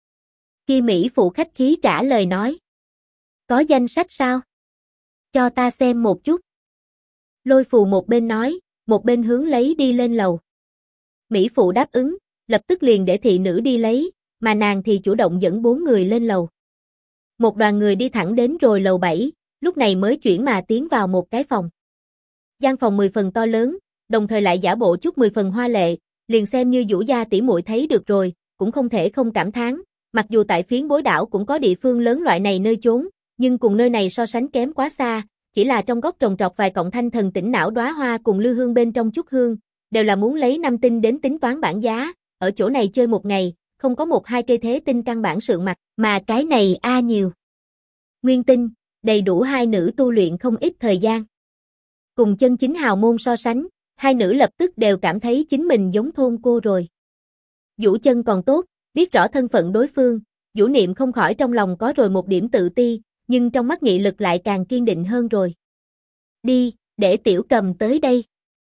Kia Mỹ phụ khách khí trả lời nói. Có danh sách sao? Cho ta xem một chút. Lôi Phù một bên nói, một bên hướng lấy đi lên lầu. Mỹ phụ đáp ứng, lập tức liền để thị nữ đi lấy, mà nàng thì chủ động dẫn bốn người lên lầu. Một đoàn người đi thẳng đến rồi lầu 7, lúc này mới chuyển mà tiến vào một cái phòng. Gian phòng 10 phần to lớn, đồng thời lại giả bộ chút 10 phần hoa lệ, liền xem như Vũ gia tỷ muội thấy được rồi, cũng không thể không cảm thán, mặc dù tại phiến Bối đảo cũng có địa phương lớn loại này nơi chốn, nhưng cùng nơi này so sánh kém quá xa, chỉ là trong góc trồng trọt vài cọng thanh thần tỉnh não đóa hoa cùng lư hương bên trong chút hương, đều là muốn lấy 5 tinh đến tính toán bản giá, ở chỗ này chơi một ngày, không có một hai cây thế tinh căn bản sượng mặt, mà cái này nhiều. Nguyên tinh, đầy đủ hai nữ tu luyện không ít thời gian. Cùng chân chính hào môn so sánh, hai nữ lập tức đều cảm thấy chính mình giống thôn cô rồi. Vũ Chân còn tốt, biết rõ thân phận đối phương, Vũ Niệm không khỏi trong lòng có rồi một điểm tự ti, nhưng trong mắt nghị lực lại càng kiên định hơn rồi. Đi, để Tiểu Cầm tới đây.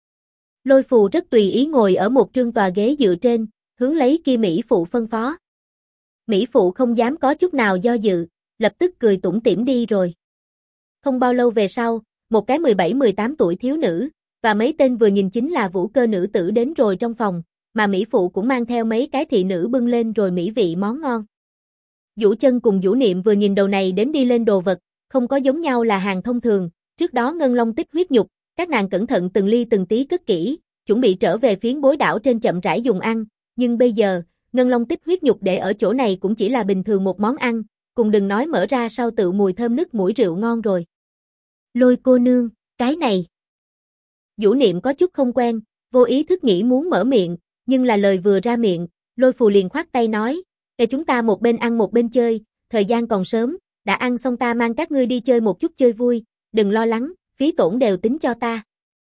Lôi Phù rất tùy ý ngồi ở một trương tòa ghế dựa trên, hướng lấy kia Mỹ phụ phân phó. Mỹ phụ không dám có chút nào do dự, lập tức cười tủm tỉm đi rồi. Không bao lâu về sau, một cái 17-18 tuổi thiếu nữ, và mấy tên vừa nhìn chính là vũ cơ nữ tử đến rồi trong phòng, mà Mỹ phụ cũng mang theo mấy cái thị nữ bưng lên rồi mỹ vị món ngon. Vũ Chân cùng Vũ Niệm vừa nhìn đầu này đến đi lên đồ vật, không có giống nhau là hàng thông thường, trước đó ngân long tích huyết nhục, các nàng cẩn thận từng ly từng tí cất kỹ, chuẩn bị trở về phiến Bối đảo trên chậm rãi dùng ăn, nhưng bây giờ, ngân long tích huyết nhục để ở chỗ này cũng chỉ là bình thường một món ăn, cùng đừng nói mở ra sau tự mùi thơm nức mũi rượu ngon rồi. Lôi cô nương, cái này. Vũ Niệm có chút không quen, vô ý thức nghĩ muốn mở miệng, nhưng là lời vừa ra miệng, Lôi Phù liền khoát tay nói, để chúng ta một bên ăn một bên chơi, thời gian còn sớm, đã ăn xong ta mang các ngươi đi chơi một chút chơi vui, đừng lo lắng, phí tổn đều tính cho ta.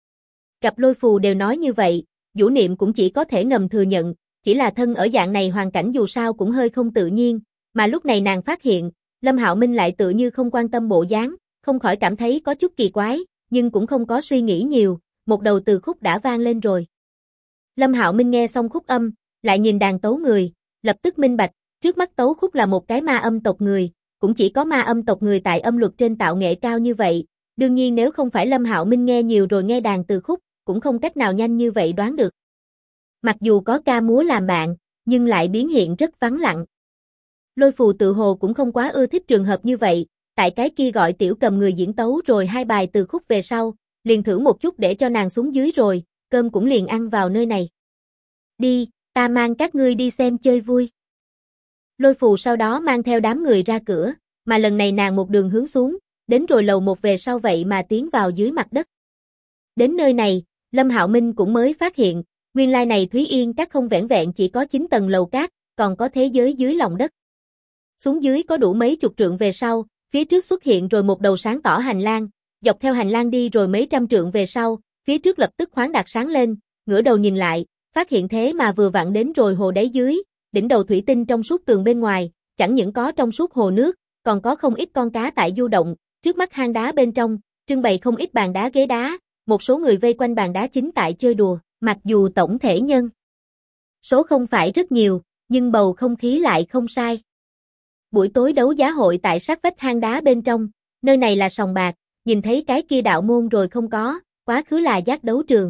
Gặp Lôi Phù đều nói như vậy, Vũ Niệm cũng chỉ có thể ngầm thừa nhận, chỉ là thân ở dạng này hoàn cảnh dù sao cũng hơi không tự nhiên, mà lúc này nàng phát hiện, Lâm Hạo Minh lại tự như không quan tâm bộ dáng, không khỏi cảm thấy có chút kỳ quái, nhưng cũng không có suy nghĩ nhiều, một đầu từ khúc đã vang lên rồi. Lâm Hạo Minh nghe xong khúc âm, lại nhìn đàn tấu người, lập tức minh bạch, trước mắt tấu khúc là một cái ma âm tộc người, cũng chỉ có ma âm tộc người tại âm luật trên tạo nghệ cao như vậy, đương nhiên nếu không phải Lâm Hạo Minh nghe nhiều rồi nghe đàn từ khúc, cũng không cách nào nhanh như vậy đoán được. Mặc dù có ca múa làm bạn, nhưng lại biến hiện rất vắng lặng. Lôi Phù tự hồ cũng không quá ưa thích trường hợp như vậy, tại cái kia gọi tiểu cầm người diễn tấu rồi 2 bài từ khúc về sau, liền thưởng một chút để cho nàng xuống dưới rồi, cơm cũng liền ăn vào nơi này. Đi, ta mang các ngươi đi xem chơi vui. Lôi Phù sau đó mang theo đám người ra cửa, mà lần này nàng một đường hướng xuống, đến rồi lầu 1 về sau vậy mà tiến vào dưới mặt đất. Đến nơi này, Lâm Hạo Minh cũng mới phát hiện, nguyên lai này Thúy Yên Các không vẻn vẹn chỉ có 9 tầng lầu cát, còn có thế giới dưới lòng đất. Xuống dưới có đủ mấy chục trượng về sau, phía trước xuất hiện rồi một đầu sáng tỏ hành lang, dọc theo hành lang đi rồi mấy trăm trượng về sau, phía trước lập tức khoáng đạt sáng lên, ngửa đầu nhìn lại, phát hiện thế mà vừa vặn đến rồi hồ đáy dưới, đỉnh đầu thủy tinh trong suốt tường bên ngoài, chẳng những có trong suốt hồ nước, còn có không ít con cá tại du động, trước mắt hang đá bên trong, trưng bày không ít bàn đá ghế đá, một số người vây quanh bàn đá chính tại chơi đùa, mặc dù tổng thể nhân số không phải rất nhiều, nhưng bầu không khí lại không sai. Buổi tối đấu giá hội tại sát vách hang đá bên trong, nơi này là sòng bạc, nhìn thấy cái kia đạo môn rồi không có, quá khứ là giác đấu trường.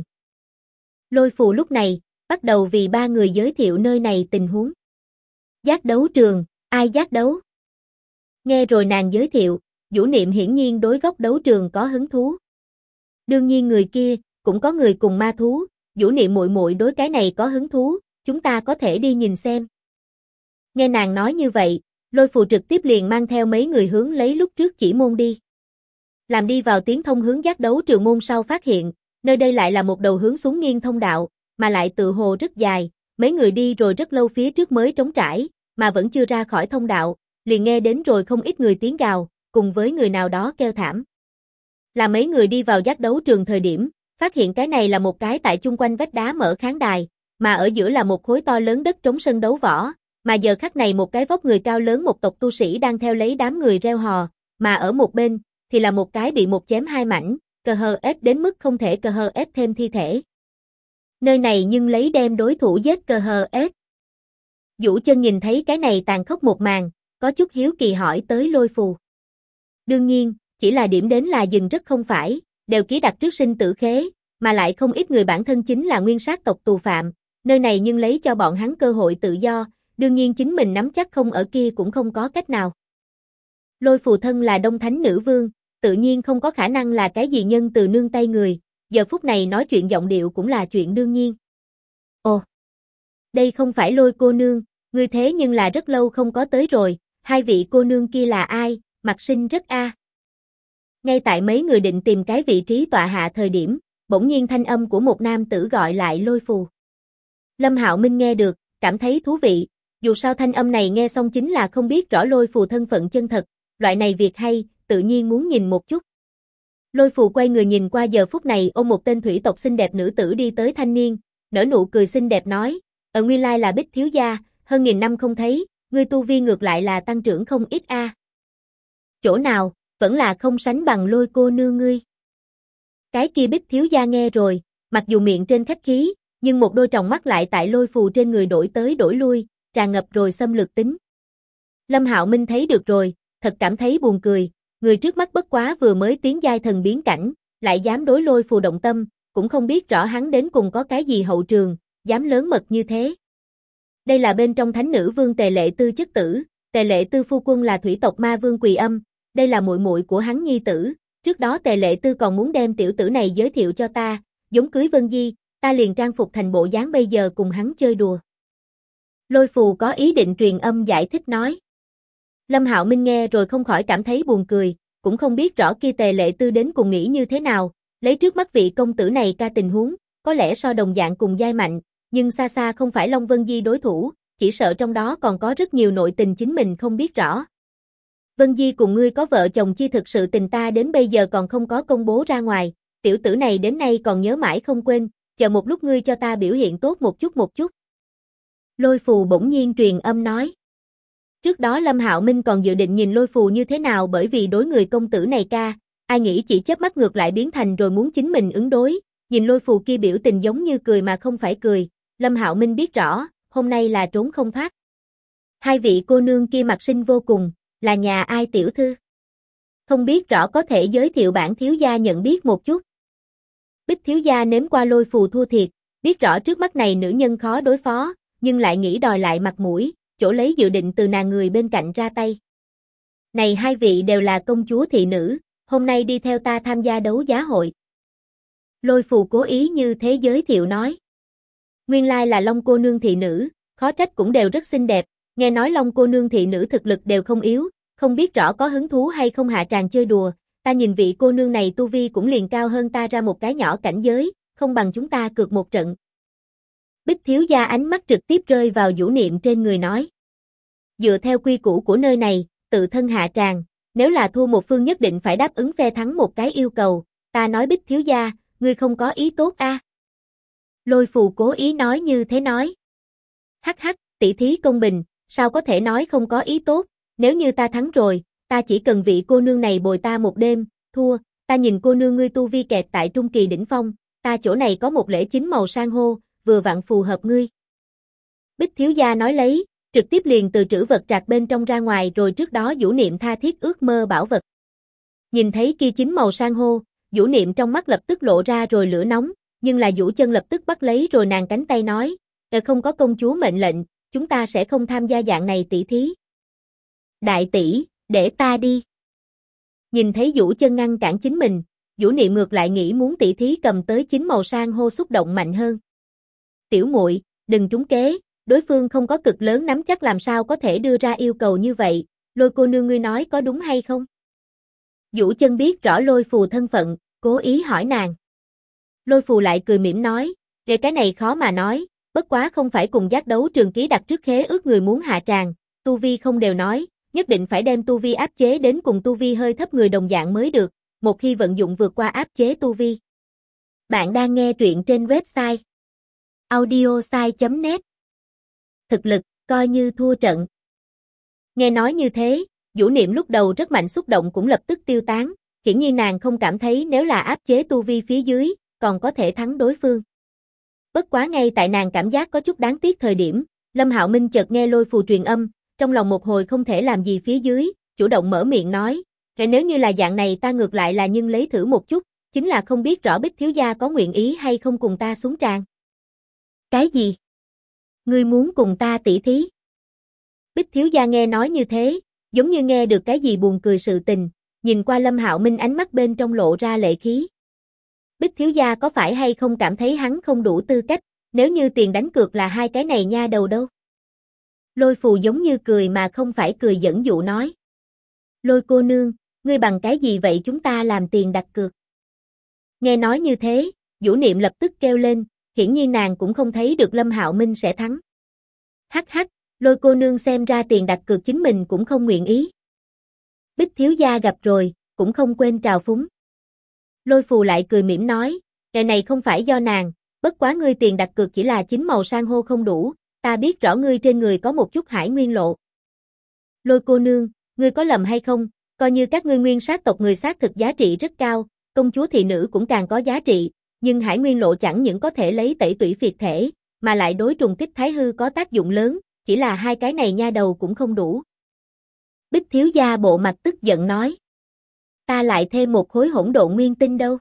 Lôi Phù lúc này, bắt đầu vì 3 người giới thiệu nơi này tình huống. Giác đấu trường, ai giác đấu? Nghe rồi nàng giới thiệu, Vũ Niệm hiển nhiên đối góc đấu trường có hứng thú. Đương nhiên người kia, cũng có người cùng ma thú, Vũ Niệm muội muội đối cái này có hứng thú, chúng ta có thể đi nhìn xem. Nghe nàng nói như vậy, Lôi Phù trực tiếp liền mang theo mấy người hướng lấy lúc trước chỉ môn đi. Làm đi vào tiến thông hướng giác đấu trường môn sau phát hiện, nơi đây lại là một đầu hướng xuống nghiêng thông đạo, mà lại tự hồ rất dài, mấy người đi rồi rất lâu phía trước mới trống trải, mà vẫn chưa ra khỏi thông đạo, liền nghe đến rồi không ít người tiếng gào, cùng với người nào đó kêu thảm. Là mấy người đi vào giác đấu trường thời điểm, phát hiện cái này là một cái tại chung quanh vách đá mở khán đài, mà ở giữa là một khối to lớn đất trống sân đấu võ, mà giờ khắc này một cái vóc người cao lớn một tộc tu sĩ đang theo lấy đám người reo hò, mà ở một bên thì là một cái bị một chém 2 mảnh, cờ hờ ép đến mức không thể cờ hờ ép thêm thi thể. Nơi này nhưng lấy đem đối thủ giết cờ hờ ép. Vũ Chân nhìn thấy cái này tàn khốc một màn, có chút hiếu kỳ hỏi tới Lôi Phù. Đương nhiên, chỉ là điểm đến là dừng rất không phải, đều ký đặt trước sinh tử khế, mà lại không ít người bản thân chính là nguyên sát tộc tù phạm, nơi này nhưng lấy cho bọn hắn cơ hội tự do, đương nhiên chính mình nắm chắc không ở kia cũng không có cách nào. Lôi Phù thân là Đông Thánh Nữ Vương, tự nhiên không có khả năng là cái gì nhân từ nương tay người, giờ phút này nói chuyện giọng điệu cũng là chuyện đương nhiên. Ồ, đây không phải Lôi cô nương, ngươi thế nhưng là rất lâu không có tới rồi, 2 vị cô nương kia là ai, mặt sinh rất a. Ngay tại mấy người định tìm cái vị trí tọa hạ thời điểm, bỗng nhiên thanh âm của một nam tử gọi lại Lôi Phù. Lâm Hạo Minh nghe được, cảm thấy thú vị, dù sao thanh âm này nghe xong chính là không biết rõ Lôi Phù thân phận chân thật, loại này việc hay, tự nhiên muốn nhìn một chút. Lôi Phù quay người nhìn qua giờ phút này ôm một tên thủy tộc xinh đẹp nữ tử đi tới thanh niên, nở nụ cười xinh đẹp nói, nguyên lai là Bích thiếu gia, hơn 1000 năm không thấy, ngươi tu vi ngược lại là tăng trưởng không ít a. Chỗ nào, vẫn là không sánh bằng Lôi cô nương ngươi. Cái kia Bích thiếu gia nghe rồi, mặc dù miệng trên khách khí, nhưng một đôi tròng mắt lại tại Lôi Phù trên người đổi tới đổi lui, tràn ngập rồi xâm lược tính. Lâm Hạo Minh thấy được rồi, thật cảm thấy buồn cười, người trước mắt bất quá vừa mới tiến giai thần biến cảnh, lại dám đối Lôi Phù động tâm, cũng không biết rõ hắn đến cùng có cái gì hậu trường, dám lớn mật như thế. Đây là bên trong Thánh Nữ Vương Tề Lệ Tư chất tử, Tề Lệ Tư phu quân là thủy tộc ma vương Quỳ Âm, đây là muội muội của hắn nhi tử, trước đó Tề Lệ Tư còn muốn đem tiểu tử này giới thiệu cho ta, giống cưới Vân Di, ta liền trang phục thành bộ dáng bây giờ cùng hắn chơi đùa. Lôi phù có ý định truyền âm giải thích nói. Lâm Hạo Minh nghe rồi không khỏi cảm thấy buồn cười, cũng không biết rõ kia Tề Lệ Tư đến cùng nghĩ như thế nào, lấy trước mắt vị công tử này ca tình huống, có lẽ so đồng dạng cùng giai mạnh, nhưng xa xa không phải Long Vân Di đối thủ, chỉ sợ trong đó còn có rất nhiều nội tình chính mình không biết rõ. Vân Di cùng ngươi có vợ chồng chi thực sự tình ta đến bây giờ còn không có công bố ra ngoài, tiểu tử này đến nay còn nhớ mãi không quên, chờ một lúc ngươi cho ta biểu hiện tốt một chút một chút. Lôi phù bỗng nhiên truyền âm nói. Trước đó Lâm Hạo Minh còn dự định nhìn lôi phù như thế nào bởi vì đối người công tử này ca, ai nghĩ chỉ chớp mắt ngược lại biến thành rồi muốn chính mình ứng đối, nhìn lôi phù kia biểu tình giống như cười mà không phải cười, Lâm Hạo Minh biết rõ, hôm nay là trốn không thoát. Hai vị cô nương kia mặt xinh vô cùng, là nhà ai tiểu thư? Không biết rõ có thể giới thiệu bản thiếu gia nhận biết một chút. Bích thiếu gia nếm qua lôi phù thua thiệt, biết rõ trước mắt này nữ nhân khó đối phó, nhưng lại nghĩ đòi lại mặt mũi, chỗ lấy dự định từ nàng người bên cạnh ra tay. Này hai vị đều là công chúa thị nữ, hôm nay đi theo ta tham gia đấu giá hội. Lôi phù cố ý như thế giới thiệu nói. Nguyên lai là Long cô nương thị nữ, khó trách cũng đều rất xinh đẹp, nghe nói Long cô nương thị nữ thực lực đều không yếu, không biết rõ có hứng thú hay không hạ tràng chơi đùa, ta nhìn vị cô nương này tu vi cũng liền cao hơn ta ra một cái nhỏ cảnh giới, không bằng chúng ta cược một trận. Bích thiếu gia ánh mắt trực tiếp rơi vào Vũ Niệm trên người nói. Dựa theo quy củ của nơi này, tự thân hạ tràng, nếu là thua một phương nhất định phải đáp ứng phe thắng một cái yêu cầu, ta nói Bích thiếu gia, ngươi không có ý tốt a? Lôi phù cố ý nói như thế nói. Hắc hắc, tỷ thí công bình, sao có thể nói không có ý tốt, nếu như ta thắng rồi, ta chỉ cần vị cô nương này bồi ta một đêm, thua, ta nhìn cô nương ngươi tu vi kẹt tại trung kỳ đỉnh phong, ta chỗ này có một lễ chính màu san hô, vừa vặn phù hợp ngươi. Bích thiếu gia nói lấy, trực tiếp liền từ trữ vật trạc bên trong ra ngoài rồi trước đó Vũ Niệm tha thiết ước mơ bảo vật. Nhìn thấy kia chính màu san hô, Vũ Niệm trong mắt lập tức lộ ra rồi lửa nóng, nhưng là Vũ Chân lập tức bắt lấy rồi nàng cánh tay nói, không có công chúa mệnh lệnh, chúng ta sẽ không tham gia dạng này tỷ thí. Đại tỷ, để ta đi. Nhìn thấy Vũ Chân ngăn cản chính mình, Vũ Niệm ngược lại nghĩ muốn tỷ thí cầm tới chính màu san hô xúc động mạnh hơn. Tiểu muội, đừng trúng kế, đối phương không có cực lớn nắm chắc làm sao có thể đưa ra yêu cầu như vậy, Lôi cô nương ngươi nói có đúng hay không? Vũ Chân biết rõ Lôi phù thân phận, cố ý hỏi nàng. Lôi phù lại cười mỉm nói, về cái này khó mà nói, bất quá không phải cùng giác đấu trường ký đặt trước khế ước người muốn hạ tràng, tu vi không đều nói, nhất định phải đem tu vi áp chế đến cùng tu vi hơi thấp người đồng dạng mới được, một khi vận dụng vượt qua áp chế tu vi. Bạn đang nghe truyện trên website audiosai.net. Thực lực, coi như thua trận. Nghe nói như thế, Vũ Niệm lúc đầu rất mạnh xúc động cũng lập tức tiêu tán, hiển nhiên nàng không cảm thấy nếu là áp chế tu vi phía dưới, còn có thể thắng đối phương. Bất quá ngay tại nàng cảm giác có chút đáng tiếc thời điểm, Lâm Hạo Minh chợt nghe Lôi phù truyền âm, trong lòng một hồi không thể làm gì phía dưới, chủ động mở miệng nói, nếu như là dạng này ta ngược lại là nhưng lấy thử một chút, chính là không biết rõ Bích thiếu gia có nguyện ý hay không cùng ta xuống tràng. Cái gì? Ngươi muốn cùng ta tỷ thí? Bích thiếu gia nghe nói như thế, giống như nghe được cái gì buồn cười sự tình, nhìn qua Lâm Hạo Minh ánh mắt bên trong lộ ra lệ khí. Bích thiếu gia có phải hay không cảm thấy hắn không đủ tư cách, nếu như tiền đánh cược là hai cái này nha đầu đâu? Lôi phù giống như cười mà không phải cười dẫn dụ nói. Lôi cô nương, ngươi bằng cái gì vậy chúng ta làm tiền đặt cược? Nghe nói như thế, Vũ Niệm lập tức kêu lên, hiển nhiên nàng cũng không thấy được Lâm Hạo Minh sẽ thắng. Hắc hắc, Lôi cô nương xem ra tiền đặt cược chính mình cũng không nguyện ý. Bích thiếu gia gặp rồi, cũng không quên trào phúng. Lôi phù lại cười mỉm nói, ngày này không phải do nàng, bất quá ngươi tiền đặt cược chỉ là chính màu san hô không đủ, ta biết rõ ngươi trên người có một chút hải nguyên lộ. Lôi cô nương, ngươi có lầm hay không, coi như các ngươi nguyên sát tộc người xác thực giá trị rất cao, công chúa thị nữ cũng càng có giá trị, nhưng hải nguyên lộ chẳng những có thể lấy tẩy tủy phiệt thể, mà lại đối trùng kích thái hư có tác dụng lớn, chỉ là hai cái này nha đầu cũng không đủ. Bích thiếu gia bộ mặt tức giận nói. Ta lại thêm một khối hỗn độn nguyên tinh đâu?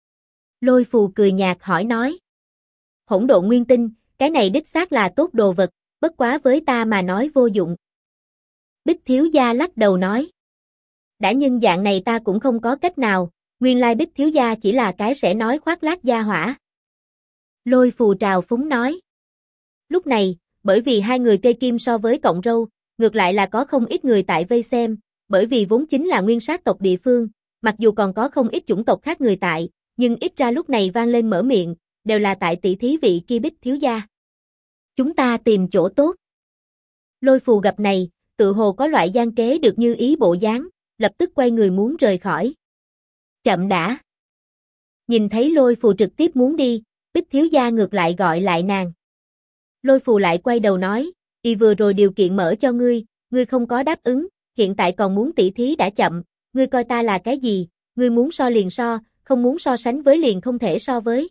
Lôi phù cười nhạt hỏi nói. Hỗn độn nguyên tinh, cái này đích xác là tốt đồ vật, bất quá với ta mà nói vô dụng. Bích thiếu gia lắc đầu nói. Đã nhưng dạng này ta cũng không có cách nào, nguyên lai Bích thiếu gia chỉ là cái sẽ nói khoác lác gia hỏa. Lôi phù trào phúng nói. Lúc này, bởi vì hai người cây kim so với cọng râu, ngược lại là có không ít người tại vây xem, bởi vì vốn chính là nguyên sát tộc địa phương, mặc dù còn có không ít chủng tộc khác người tại, nhưng ít ra lúc này vang lên mở miệng, đều là tại tỷ thí vị kia Bích thiếu gia. Chúng ta tìm chỗ tốt. Lôi Phù gặp này, tự hồ có loại gian kế được như ý bộ dáng, lập tức quay người muốn rời khỏi. Chậm đã. Nhìn thấy Lôi Phù trực tiếp muốn đi, Bích thiếu gia ngược lại gọi lại nàng. Lôi Phù lại quay đầu nói, y vừa rồi điều kiện mở cho ngươi không có đáp ứng, hiện tại còn muốn tỷ thí đã chậm, ngươi coi ta là cái gì, ngươi muốn so liền so, không muốn so sánh với liền không thể so với.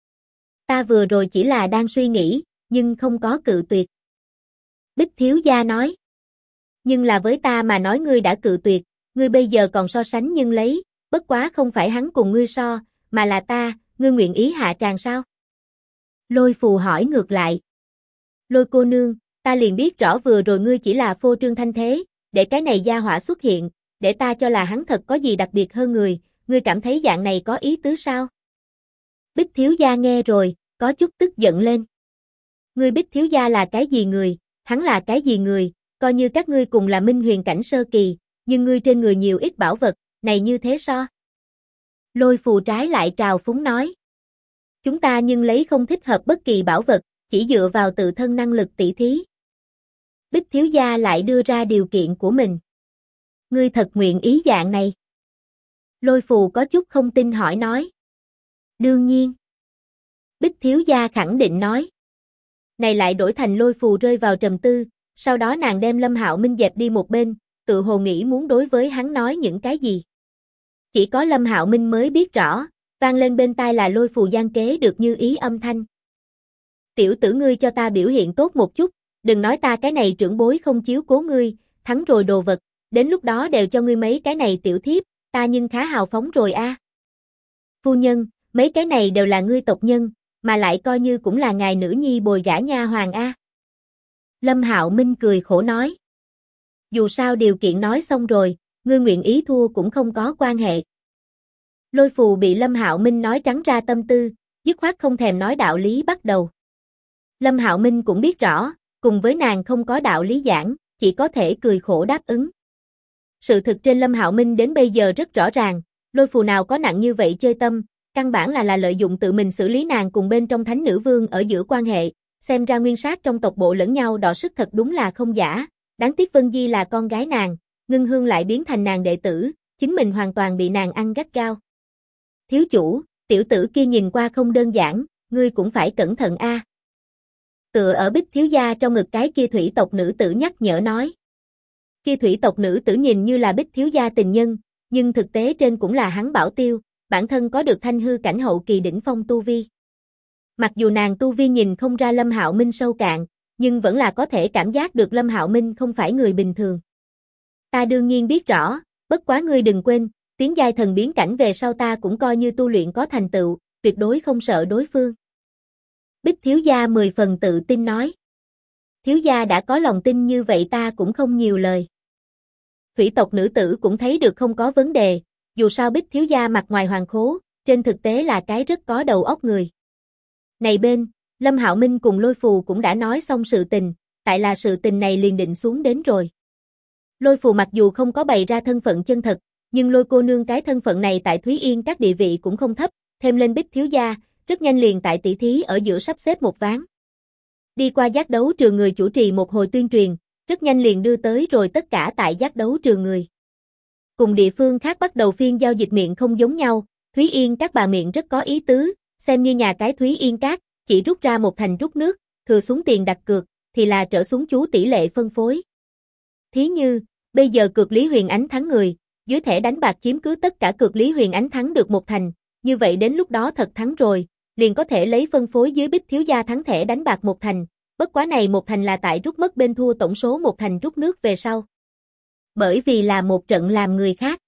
Ta vừa rồi chỉ là đang suy nghĩ, nhưng không có cự tuyệt. Bích thiếu gia nói. Nhưng là với ta mà nói ngươi đã cự tuyệt, ngươi bây giờ còn so sánh nhưng lấy, bất quá không phải hắn cùng ngươi so, mà là ta, ngươi nguyện ý hạ tràng sao? Lôi Phù hỏi ngược lại. Lôi cô nương, ta liền biết rõ vừa rồi ngươi chỉ là phô trương thanh thế, để cái này gia hỏa xuất hiện, để ta cho là hắn thật có gì đặc biệt hơn người, ngươi cảm thấy dạng này có ý tứ sao? Bích thiếu gia nghe rồi, có chút tức giận lên. Ngươi Bích thiếu gia là cái gì người, hắn là cái gì người, coi như các ngươi cùng là minh huyền cảnh sơ kỳ, nhưng ngươi trên người nhiều ít bảo vật, này như thế so? Lôi Phù trái lại trào phúng nói. Chúng ta nhưng lấy không thích hợp bất kỳ bảo vật, chỉ dựa vào tự thân năng lực tỷ thí. Bích thiếu gia lại đưa ra điều kiện của mình. Ngươi thật nguyện ý dạng này? Lôi Phù có chút không tin hỏi nói. Đương nhiên. Bích thiếu gia khẳng định nói. Này lại đổi thành Lôi Phù rơi vào trầm tư, sau đó nàng đem Lâm Hạo Minh dẹp đi một bên, tự hồ nghĩ muốn đối với hắn nói những cái gì. Chỉ có Lâm Hạo Minh mới biết rõ, vang lên bên tai là Lôi Phù gian kế được như ý âm thanh. Tiểu tử ngươi cho ta biểu hiện tốt một chút, đừng nói ta cái này trưởng bối không chiếu cố ngươi, thắng rồi đồ vật, đến lúc đó đều cho ngươi mấy cái này tiểu thiếp, ta nhưng khá hào phóng rồi a. Phu nhân, mấy cái này đều là ngươi tộc nhân, mà lại coi như cũng là ngài nữ nhi bồi gả nha hoàng a. Lâm Hạo Minh cười khổ nói. Dù sao điều kiện nói xong rồi, ngươi nguyện ý thua cũng không có quan hệ. Lôi Phù bị Lâm Hạo Minh nói trắng ra tâm tư, dứt khoát không thèm nói đạo lý bắt đầu. Lâm Hạo Minh cũng biết rõ, cùng với nàng không có đạo lý giảng, chỉ có thể cười khổ đáp ứng. Sự thực trên Lâm Hạo Minh đến bây giờ rất rõ ràng, Lôi Phù nào có nặng như vậy chơi tâm, căn bản là lợi dụng tự mình xử lý nàng cùng bên trong Thánh Nữ Vương ở giữa quan hệ, xem ra nguyên sát trong tộc bộ lẫn nhau đọ sức thật đúng là không giả, đáng tiếc Vân Di là con gái nàng, Ngân Hương lại biến thành nàng đệ tử, chính mình hoàn toàn bị nàng ăn gắt gao. Thiếu chủ, tiểu tử kia nhìn qua không đơn giản, ngươi cũng phải cẩn thận a. Tựa ở Bích thiếu gia trong ngực cái kia thủy tộc nữ tử nhắc nhở nói. Kia thủy tộc nữ tử nhìn như là Bích thiếu gia tình nhân, nhưng thực tế trên cũng là hắn bảo tiêu, bản thân có được thanh hư cảnh hậu kỳ đỉnh phong tu vi. Mặc dù nàng tu vi nhìn không ra Lâm Hạo Minh sâu cạn, nhưng vẫn là có thể cảm giác được Lâm Hạo Minh không phải người bình thường. Ta đương nhiên biết rõ, bất quá ngươi đừng quên, tiến giai thần biến cảnh về sau ta cũng coi như tu luyện có thành tựu, tuyệt đối không sợ đối phương. Bích thiếu gia 10 phần tự tin nói. Thiếu gia đã có lòng tin như vậy ta cũng không nhiều lời. Thủy tộc nữ tử cũng thấy được không có vấn đề, dù sao Bích thiếu gia mặt ngoài hoàng khố, trên thực tế là cái rất có đầu óc người. Này bên, Lâm Hạo Minh cùng Lôi Phù cũng đã nói xong sự tình, tại là sự tình này liền định xuống đến rồi. Lôi Phù mặc dù không có bày ra thân phận chân thật, nhưng Lôi cô nương cái thân phận này tại Thúy Yên các địa vị cũng không thấp, thêm lên Bích thiếu gia, rất nhanh liền tại tỷ thí ở giữa sắp xếp một ván. Đi qua giác đấu trường người chủ trì một hồi tuyên truyền, rất nhanh liền đưa tới rồi tất cả tại giác đấu trường người. Cùng địa phương khác bắt đầu phiên giao dịch miệng không giống nhau, Thúy Yên các bà miệng rất có ý tứ, xem như nhà cái Thúy Yên các, chỉ rút ra một thành rút nước, thừa xuống tiền đặt cược, thì là trở xuống chú tỷ lệ phân phối. Thí như, bây giờ cược Lý Huyền Ánh thắng người, dưới thẻ đánh bạc chiếm cứ tất cả cược Lý Huyền Ánh thắng được một thành, như vậy đến lúc đó thật thắng rồi, liền có thể lấy phân phối dưới Bích thiếu gia thắng thẻ đánh bạc một thành, bất quá này một thành là tại rút mất bên thua tổng số một thành rút nước về sau. Bởi vì là một trận làm người khác.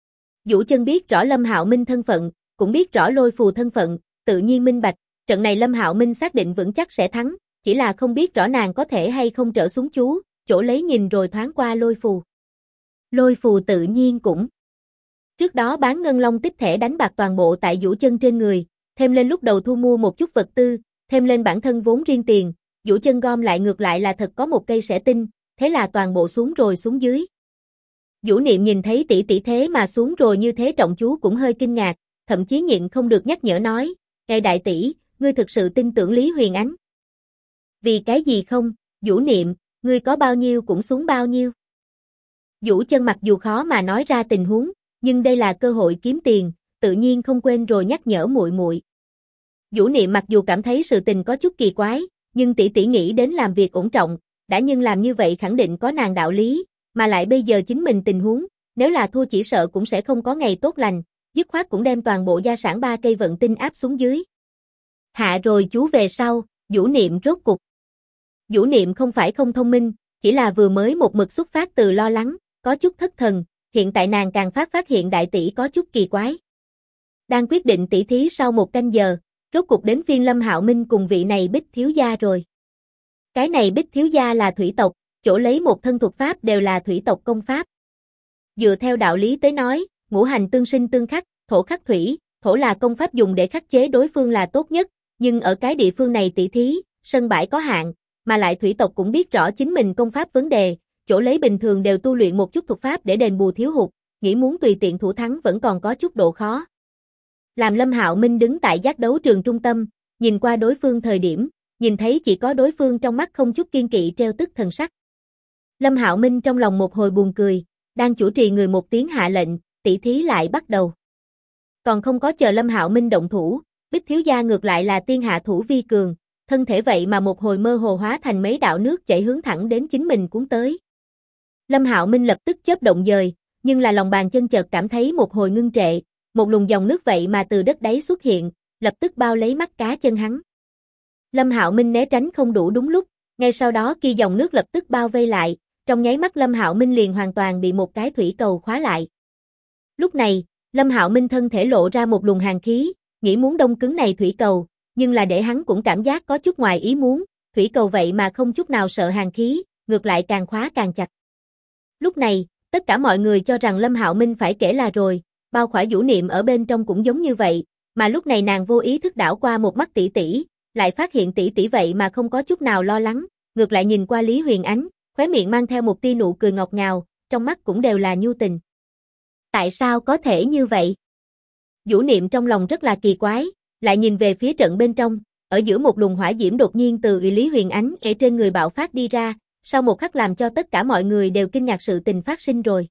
Vũ Chân biết rõ Lâm Hạo Minh thân phận, cũng biết rõ Lôi Phù thân phận, tự nhiên minh bạch, trận này Lâm Hạo Minh xác định vững chắc sẽ thắng, chỉ là không biết rõ nàng có thể hay không trở xuống chú, chỗ lấy nhìn rồi thoáng qua Lôi Phù. Lôi Phù tự nhiên cũng. Trước đó bán ngân long tích thẻ đánh bạc toàn bộ tại Vũ Chân trên người, thêm lên lúc đầu thu mua một chút vật tư, thêm lên bản thân vốn riêng tiền, Vũ chân gom lại ngược lại là thật có một cây sẻ tinh, thế là toàn bộ xuống rồi xuống dưới. Vũ Niệm nhìn thấy tỷ tỷ thế mà xuống rồi như thế trọng chú cũng hơi kinh ngạc, thậm chí nhịn không được nhắc nhở nói, "Ngài đại tỷ, ngươi thực sự tin tưởng Lý Huyền Ánh?" "Vì cái gì không, Vũ Niệm, ngươi có bao nhiêu cũng xuống bao nhiêu." Vũ Chân mặc dù khó mà nói ra tình huống, nhưng đây là cơ hội kiếm tiền, tự nhiên không quên rồi nhắc nhở muội muội. Vũ Niệm mặc dù cảm thấy sự tình có chút kỳ quái, nhưng tỷ tỷ nghĩ đến làm việc ổn trọng, đã nhưng làm như vậy khẳng định có nàng đạo lý, mà lại bây giờ chính mình tình huống, nếu là thua chỉ sợ cũng sẽ không có ngày tốt lành, dứt khoát cũng đem toàn bộ gia sản 3 cây vận tinh áp xuống dưới. Hạ rồi chú về sau, Vũ Niệm rốt cục. Vũ Niệm không phải không thông minh, chỉ là vừa mới một mực xuất phát từ lo lắng, có chút thất thần, hiện tại nàng càng phát hiện đại tỷ có chút kỳ quái. Đang quyết định tỉ thí sau 1 canh giờ, rốt cục đến phiên Lâm Hạo Minh cùng vị này Bích thiếu gia rồi. Cái này Bích thiếu gia là thủy tộc, chỗ lấy một thân thuật pháp đều là thủy tộc công pháp. Dựa theo đạo lý tới nói, ngũ hành tương sinh tương khắc, thổ khắc thủy, thổ là công pháp dùng để khắc chế đối phương là tốt nhất, nhưng ở cái địa phương này tỉ thí, sân bãi có hạn, mà lại thủy tộc cũng biết rõ chính mình công pháp vấn đề, chỗ lấy bình thường đều tu luyện một chút thuật pháp để đền bù thiếu hụt, nghĩ muốn tùy tiện thủ thắng vẫn còn có chút độ khó. Làm Lâm Hạo Minh đứng tại giác đấu trường trung tâm, nhìn qua đối phương thời điểm, nhìn thấy chỉ có đối phương trong mắt không chút kiên kỵ treo tức thần sắc. Lâm Hạo Minh trong lòng một hồi buồn cười, đang chủ trì người một tiếng hạ lệnh, tỷ thí lại bắt đầu. Còn không có chờ Lâm Hạo Minh động thủ, Bích thiếu gia ngược lại là tiên hạ thủ vi cường, thân thể vậy mà một hồi mơ hồ hóa thành mấy đạo nước chảy hướng thẳng đến chính mình cuốn tới. Lâm Hạo Minh lập tức chớp động dời, nhưng là lòng bàn chân chợt cảm thấy một hồi ngưng trệ, một luồng dòng nước vậy mà từ đất đáy xuất hiện, lập tức bao lấy mắt cá chân hắn. Lâm Hạo Minh né tránh không đủ đúng lúc, ngay sau đó kia dòng nước lập tức bao vây lại, trong nháy mắt Lâm Hạo Minh liền hoàn toàn bị một cái thủy cầu khóa lại. Lúc này, Lâm Hạo Minh thân thể lộ ra một luồng hàn khí, nghĩ muốn đông cứng này thủy cầu, nhưng là để hắn cũng cảm giác có chút ngoài ý muốn, thủy cầu vậy mà không chút nào sợ hàn khí, ngược lại càng khóa càng chặt. Lúc này, tất cả mọi người cho rằng Lâm Hạo Minh phải kể là rồi, bao khỏa Vũ Niệm ở bên trong cũng giống như vậy, mà lúc này nàng vô ý thức đảo qua một mắt tỷ tỷ, lại phát hiện tỷ tỷ vậy mà không có chút nào lo lắng, ngược lại nhìn qua Lý Huyền Ánh, khóe miệng mang theo một tia nụ cười ngọt ngào, trong mắt cũng đều là nhu tình. Tại sao có thể như vậy? Vũ Niệm trong lòng rất là kỳ quái, lại nhìn về phía trận bên trong, ở giữa một luồng hỏa diễm đột nhiên từ Lý Huyền Ánh ở trên người bạo phát đi ra, sau một khắc làm cho tất cả mọi người đều kinh ngạc sự tình phát sinh rồi.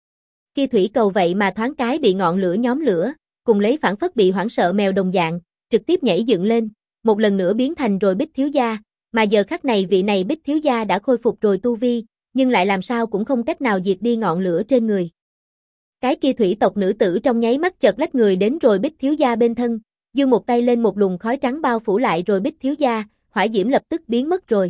Kia thủy cầu vậy mà thoáng cái bị ngọn lửa nhóm lửa, cùng lấy phản phất bị hoảng sợ mèo đồng dạng, trực tiếp nhảy dựng lên, một lần nữa biến thành rồi Bích thiếu gia, mà giờ khắc này vị này Bích thiếu gia đã khôi phục rồi tu vi, nhưng lại làm sao cũng không cách nào diệt đi ngọn lửa trên người. Cái kia thủy tộc nữ tử trong nháy mắt chợt lách người đến rồi Bích thiếu gia bên thân, giương một tay lên một luồng khói trắng bao phủ lại rồi Bích thiếu gia, hỏa diễm lập tức biến mất rồi.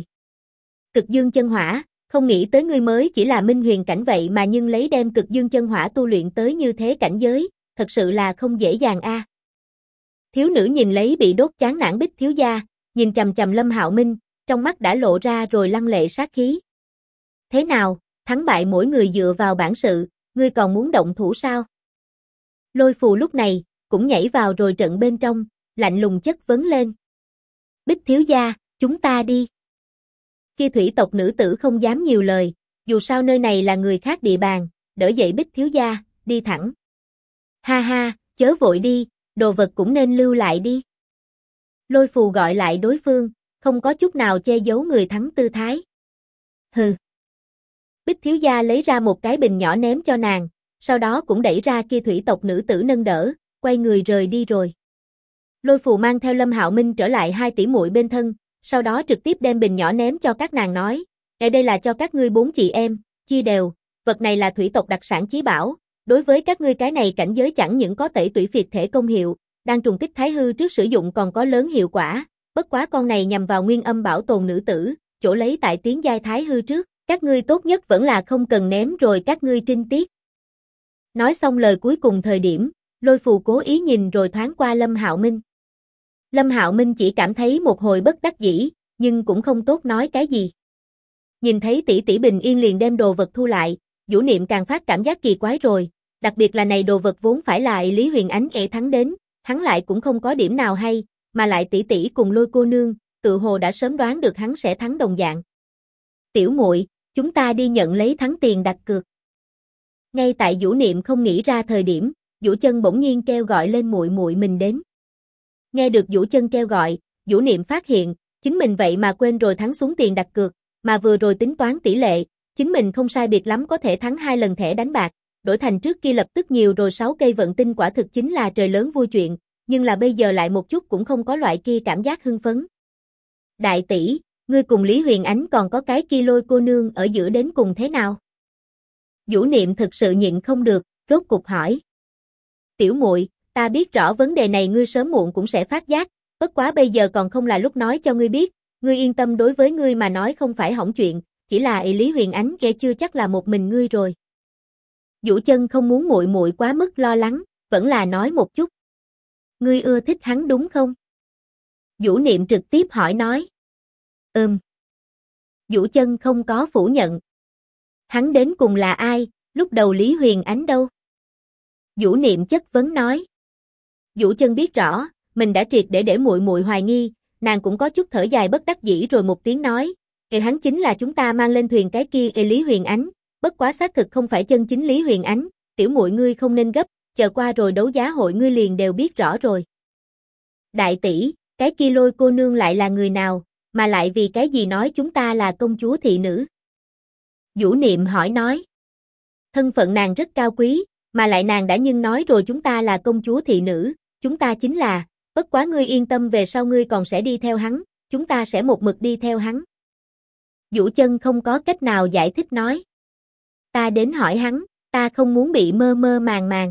Cực dương chân hỏa, không nghĩ tới ngươi mới chỉ là minh huyền cảnh vậy mà nhưng lấy đem cực dương chân hỏa tu luyện tới như thế cảnh giới, thật sự là không dễ dàng a. Thiếu nữ nhìn lấy bị đốt chán nản Bích thiếu gia, nhìn chằm chằm Lâm Hạo Minh, trong mắt đã lộ ra rồi lăng lệ sát khí. Thế nào, thắng bại mỗi người dựa vào bản sự, ngươi còn muốn động thủ sao? Lôi Phù lúc này, cũng nhảy vào rồi trận bên trong, lạnh lùng chất vấn lên. Bích thiếu gia, chúng ta đi. Kia thủy tộc nữ tử không dám nhiều lời, dù sao nơi này là người khác địa bàn, đỡ dậy Bích thiếu gia, đi thẳng. Ha ha, chớ vội đi, đồ vật cũng nên lưu lại đi. Lôi Phù gọi lại đối phương, không có chút nào che giấu người thắng tư thái. Hừ. Bích thiếu gia lấy ra một cái bình nhỏ ném cho nàng, sau đó cũng đẩy ra kia thủy tộc nữ tử nâng đỡ, quay người rời đi rồi. Lôi Phù mang theo Lâm Hạo Minh trở lại 2 tỷ muội bên thân, sau đó trực tiếp đem bình nhỏ ném cho các nàng nói, đây là cho các ngươi 4 chị em, chia đều, vật này là thủy tộc đặc sản chí bảo, đối với các ngươi cái này cảnh giới chẳng những có tẩy tủy phiệt thể công hiệu, đang trùng kích thái hư trước sử dụng còn có lớn hiệu quả, bất quá con này nhằm vào nguyên âm bảo tồn nữ tử, chỗ lấy tại tiến giai thái hư trước, các ngươi tốt nhất vẫn là không cần ném rồi các ngươi trinh tiết. Nói xong lời cuối cùng thời điểm, Lôi Phù cố ý nhìn rồi thoáng qua Lâm Hạo Minh. Lâm Hạo Minh chỉ cảm thấy một hồi bất đắc dĩ, nhưng cũng không tốt nói cái gì. Nhìn thấy tỷ tỷ bình yên liền đem đồ vật thu lại, Vũ Niệm càng phát cảm giác kỳ quái rồi, đặc biệt là này đồ vật vốn phải là Lý Huyền Ánh thắng đến, hắn lại cũng không có điểm nào hay, mà lại tỷ tỷ cùng Lôi cô nương, tự hồ đã sớm đoán được hắn sẽ thắng đồng dạng. Tiểu muội, chúng ta đi nhận lấy thắng tiền đặt cược. Ngay tại Vũ Niệm không nghĩ ra thời điểm, Vũ Chân bỗng nhiên kêu gọi lên muội muội mình đến. Nghe được Vũ Chân kêu gọi, Vũ Niệm phát hiện, chính mình vậy mà quên rồi thắng xuống tiền đặt cược, mà vừa rồi tính toán tỷ lệ, chính mình không sai biệt lắm có thể thắng 2 lần thẻ đánh bạc, đổi thành trước kia lập tức nhiều rồi 6 cây vận tinh quả thực chính là trời lớn vui chuyện, nhưng là bây giờ lại một chút cũng không có loại kia cảm giác hưng phấn. Đại tỷ, ngươi cùng Lý Huyền Ánh còn có cái kia Lôi cô nương ở giữa đến cùng thế nào? Vũ Niệm thực sự nhịn không được, rốt cục hỏi. Tiểu muội, ta biết rõ vấn đề này ngươi sớm muộn cũng sẽ phát giác, bất quá bây giờ còn không là lúc nói cho ngươi biết, ngươi yên tâm, đối với ngươi mà nói không phải hỏng chuyện, chỉ là Lý Huyền Ánh kia chưa chắc là một mình ngươi rồi. Vũ Chân không muốn muội muội quá mức lo lắng, vẫn là nói một chút. Ngươi ưa thích hắn đúng không? Vũ Niệm trực tiếp hỏi nói. Vũ Chân không có phủ nhận. Hắn đến cùng là ai, lúc đầu Lý Huyền Ánh đâu? Vũ Niệm chất vấn nói. Vũ Chân biết rõ, mình đã triệt để muội muội hoài nghi, nàng cũng có chút thở dài bất đắc dĩ rồi một tiếng nói, hắn chính là chúng ta mang lên thuyền cái kia Lý Huyền Ánh, bất quá xác thực không phải chân chính Lý Huyền Ánh, tiểu muội ngươi không nên gấp, chờ qua rồi đấu giá hội ngươi liền đều biết rõ rồi. Đại tỷ, cái kia Lôi cô nương lại là người nào, mà lại vì cái gì nói chúng ta là công chúa thị nữ? Vũ Niệm hỏi nói. Thân phận nàng rất cao quý, mà lại nàng đã nhưng nói rồi chúng ta là công chúa thị nữ, chúng ta chính là, bất quá ngươi yên tâm, về sau ngươi còn sẽ đi theo hắn, chúng ta sẽ một mực đi theo hắn. Vũ Chân không có cách nào giải thích nói. Ta đến hỏi hắn, ta không muốn bị mơ mơ màng màng.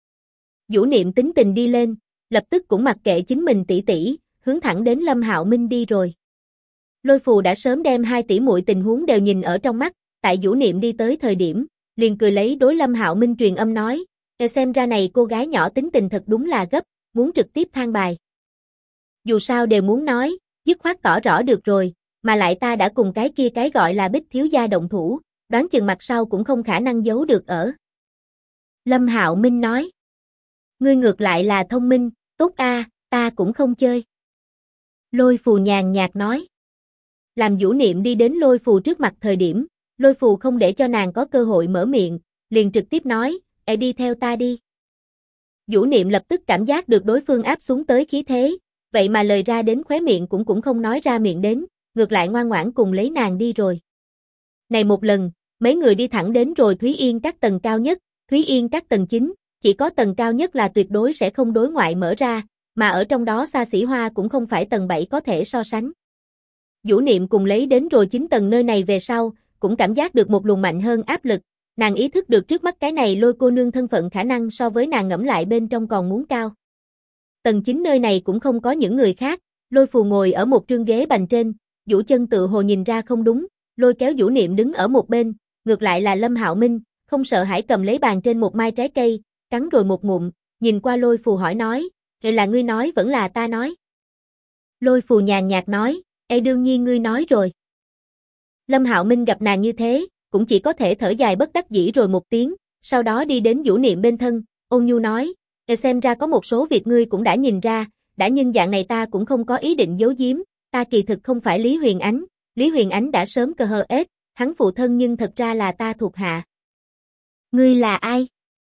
Vũ Niệm tính tình đi lên, lập tức cũng mặc kệ chính mình tỷ tỷ, hướng thẳng đến Lâm Hạo Minh đi rồi. Lôi Phù đã sớm đem hai tỷ muội tình huống đều nhìn ở trong mắt, tại Vũ Niệm đi tới thời điểm, liền cười lấy đối Lâm Hạo Minh truyền âm nói, xem ra này cô gái nhỏ tính tình thật đúng là gấp, muốn trực tiếp than bài. Dù sao đều muốn nói, dứt khoát tỏ rõ được rồi, mà lại ta đã cùng cái kia cái gọi là Bích thiếu gia động thủ, đoán chừng mặt sau cũng không khả năng giấu được ở. Lâm Hạo Minh nói, ngươi ngược lại là thông minh, tốt a, ta cũng không chơi. Lôi Phù nhàn nhạt nói. Làm Vũ Niệm đi đến Lôi Phù trước mặt thời điểm, Lôi Phù không để cho nàng có cơ hội mở miệng, liền trực tiếp nói, đi theo ta đi. Vũ Niệm lập tức cảm giác được đối phương áp xuống tới khí thế, vậy mà lời ra đến khóe miệng cũng không nói ra miệng đến, ngược lại ngoan ngoãn cùng lấy nàng đi rồi. Này một lần, mấy người đi thẳng đến rồi Thúy Yên các tầng cao nhất, Thúy Yên các tầng 9, chỉ có tầng cao nhất là tuyệt đối sẽ không đối ngoại mở ra, mà ở trong đó xa xỉ hoa cũng không phải tầng 7 có thể so sánh. Vũ Niệm cùng lấy đến rồi 9 tầng nơi này về sau, cũng cảm giác được một luồng mạnh hơn áp lực, nàng ý thức được trước mắt cái này Lôi cô nương thân phận khả năng so với nàng ngẫm lại bên trong còn muốn cao. Tầng 9 nơi này cũng không có những người khác, Lôi Phù ngồi ở một trương ghế bành trên, Vũ Chân tự hồ nhìn ra không đúng, lôi kéo Vũ Niệm đứng ở một bên, ngược lại là Lâm Hạo Minh, không sợ hãi cầm lấy bàn trên một mai trái cây, cắn rồi một ngụm, nhìn qua Lôi Phù hỏi nói, là ngươi nói vẫn là ta nói? Lôi Phù nhàn nhạt nói, đương nhiên ngươi nói rồi. Lâm Hạo Minh gặp nàng như thế, cũng chỉ có thể thở dài bất đắc dĩ rồi một tiếng, sau đó đi đến Vũ Niệm bên thân, ôn nhu nói, xem ra có một số việc ngươi cũng đã nhìn ra, đã nhưng dạng này ta cũng không có ý định giấu giếm, ta kỳ thực không phải Lý Huyền Ánh, Lý Huyền Ánh đã sớm cờ hờ ết, hắn phụ thân nhưng thật ra là ta thuộc hạ. Ngươi là ai?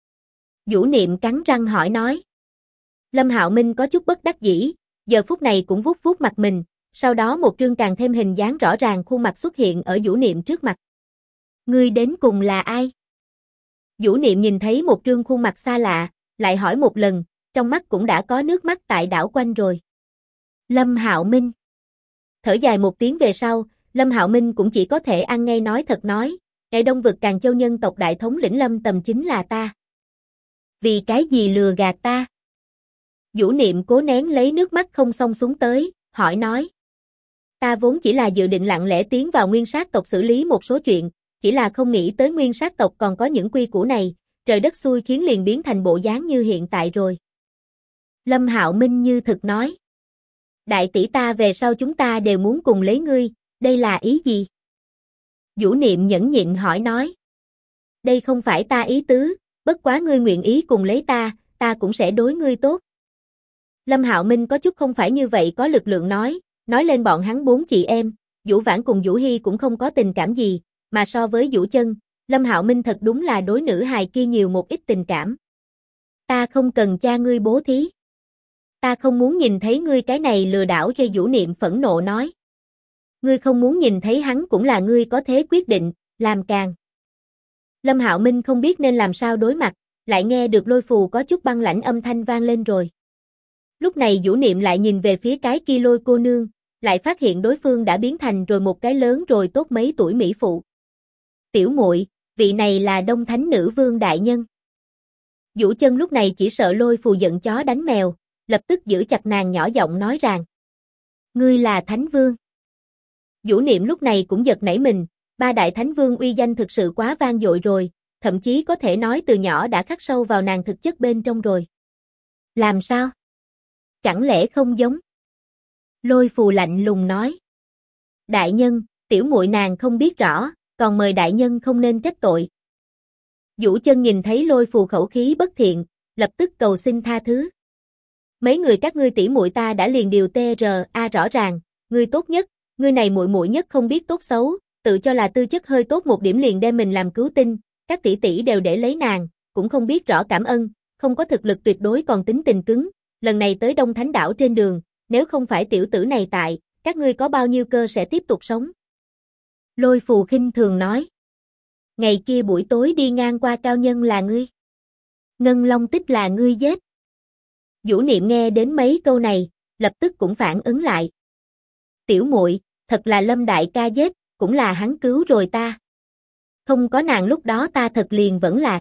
Vũ Niệm cắn răng hỏi nói. Lâm Hạo Minh có chút bất đắc dĩ, giờ phút này cũng vuốt vuốt mặt mình, sau đó một trương càng thêm hình dáng rõ ràng khuôn mặt xuất hiện ở Vũ Niệm trước mặt. Ngươi đến cùng là ai? Vũ Niệm nhìn thấy một trương khuôn mặt xa lạ, lại hỏi một lần, trong mắt cũng đã có nước mắt tại đảo quanh rồi. Lâm Hạo Minh. Thở dài một tiếng về sau, Lâm Hạo Minh cũng chỉ có thể ăn ngay nói thật nói, Đông vực Càn Châu nhân tộc đại thống lĩnh Lâm Tầm chính là ta. Vì cái gì lừa gạt ta? Vũ Niệm cố nén lấy nước mắt không xông xuống tới, hỏi nói. Ta vốn chỉ là dự định lặng lẽ tiến vào nguyên sát tộc xử lý một số chuyện, chỉ là không nghĩ tới nguyên sát tộc còn có những quy củ này, trời đất xui khiến liền biến thành bộ dáng như hiện tại rồi. Lâm Hạo Minh như thực nói. Đại tỷ ta về sau chúng ta đều muốn cùng lấy ngươi, đây là ý gì? Vũ Niệm nhẫn nhịn hỏi nói. Đây không phải ta ý tứ, bất quá ngươi nguyện ý cùng lấy ta cũng sẽ đối ngươi tốt. Lâm Hạo Minh có chút không phải như vậy có lực lượng nói, Nói lên bọn hắn 4 chị em, Vũ Vãn cùng Vũ Hy cũng không có tình cảm gì, mà so với Vũ Chân, Lâm Hạo Minh thật đúng là đối nữ hài kia nhiều một ít tình cảm. Ta không cần cha ngươi bố thí. Ta không muốn nhìn thấy ngươi cái này lừa đảo cho Vũ Niệm phẫn nộ nói. Ngươi không muốn nhìn thấy hắn cũng là ngươi có thế quyết định, làm càng. Lâm Hạo Minh không biết nên làm sao đối mặt, lại nghe được Lôi Phù có chút băng lãnh âm thanh vang lên rồi. Lúc này Vũ Niệm lại nhìn về phía cái kia Lôi cô nương, lại phát hiện đối phương đã biến thành rồi một cái lớn rồi tốt mấy tuổi mỹ phụ. Tiểu muội, vị này là Đông Thánh Nữ Vương đại nhân. Vũ Chân lúc này chỉ sợ Lôi Phù giận chó đánh mèo, lập tức giữ chặt nàng nhỏ giọng nói rằng: Ngươi là Thánh Vương. Vũ Niệm lúc này cũng giật nảy mình, ba đại Thánh Vương uy danh thực sự quá vang dội rồi, thậm chí có thể nói từ nhỏ đã khắc sâu vào nàng thực chất bên trong rồi. Làm sao? Chẳng lẽ không giống? Lôi Phù lạnh lùng nói. Đại nhân, tiểu muội nàng không biết rõ, còn mời đại nhân không nên trách tội. Vũ Chân nhìn thấy Lôi Phù khẩu khí bất thiện, lập tức cầu xin tha thứ. Mấy người các ngươi tỷ muội ta đã liền điều TRA rõ ràng, ngươi tốt nhất, ngươi này muội muội nhất không biết tốt xấu, tự cho là tư chất hơi tốt một điểm liền đem mình làm cứu tinh, các tỷ tỷ đều để lấy nàng, cũng không biết rõ cảm ơn, không có thực lực tuyệt đối còn tính tình cứng, lần này tới Đông Thánh đảo trên đường, nếu không phải tiểu tử này tại, các ngươi có bao nhiêu cơ sẽ tiếp tục sống? Lôi Phù khinh thường nói. Ngày kia buổi tối đi ngang qua cao nhân là ngươi. Ngân Long Tích là ngươi giết. Vũ Niệm nghe đến mấy câu này, lập tức cũng phản ứng lại. Tiểu muội, thật là Lâm đại ca giết, cũng là hắn cứu rồi ta. Không có nàng lúc đó ta thật liền vẫn lạc.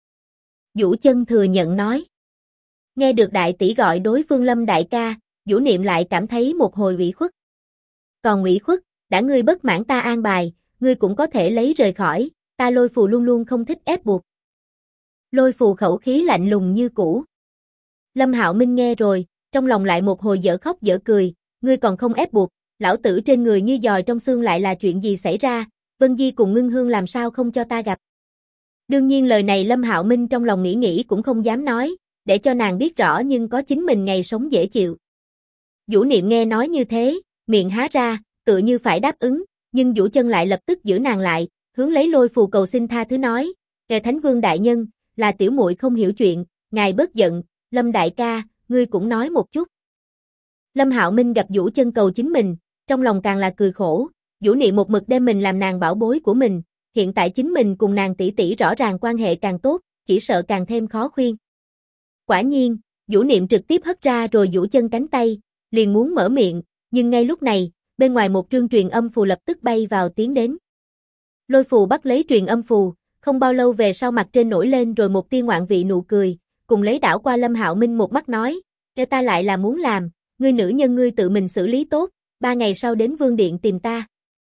Vũ Chân thừa nhận nói. Nghe được đại tỷ gọi đối phương Lâm đại ca, Vũ Niệm lại cảm thấy một hồi ủy khuất. Còn ủy khuất, đã ngươi bất mãn ta an bài, ngươi cũng có thể lấy rời khỏi, ta Lôi Phù luôn luôn không thích ép buộc. Lôi Phù khẩu khí lạnh lùng như cũ. Lâm Hạo Minh nghe rồi, trong lòng lại một hồi dở khóc dở cười, ngươi còn không ép buộc, lão tử trên người như giòi trong xương lại là chuyện gì xảy ra, Vân Di cùng Ngưng Hương làm sao không cho ta gặp. Đương nhiên lời này Lâm Hạo Minh trong lòng nghĩ cũng không dám nói, để cho nàng biết rõ nhưng có chính mình ngày sống dễ chịu. Vũ Niệm nghe nói như thế, miệng há ra, tựa như phải đáp ứng, nhưng Vũ Chân lại lập tức giữ nàng lại, hướng lấy Lôi Phù cầu xin tha thứ nói, "Ngài Thánh Vương đại nhân, là tiểu muội không hiểu chuyện, ngài bớt giận, Lâm đại ca, ngươi cũng nói một chút." Lâm Hạo Minh gặp Vũ Chân cầu chính mình, trong lòng càng là cười khổ, Vũ Niệm một mực đem mình làm nàng bảo bối của mình, hiện tại chính mình cùng nàng tỷ tỷ rõ ràng quan hệ càng tốt, chỉ sợ càng thêm khó khuyên. Quả nhiên, Vũ Niệm trực tiếp hất ra rồi Vũ Chân cánh tay, liền muốn mở miệng, nhưng ngay lúc này, bên ngoài một trương truyền âm phù lập tức bay vào tiến đến. Lôi Phù bắt lấy truyền âm phù, không bao lâu về sau mặt trên nổi lên rồi một tia ngoạn vị nụ cười, cùng lấy đảo qua Lâm Hạo Minh một mắt nói, "Kêu ta lại là muốn làm, ngươi nữ nhân ngươi tự mình xử lý tốt, 3 ngày sau đến Vương Điện tìm ta."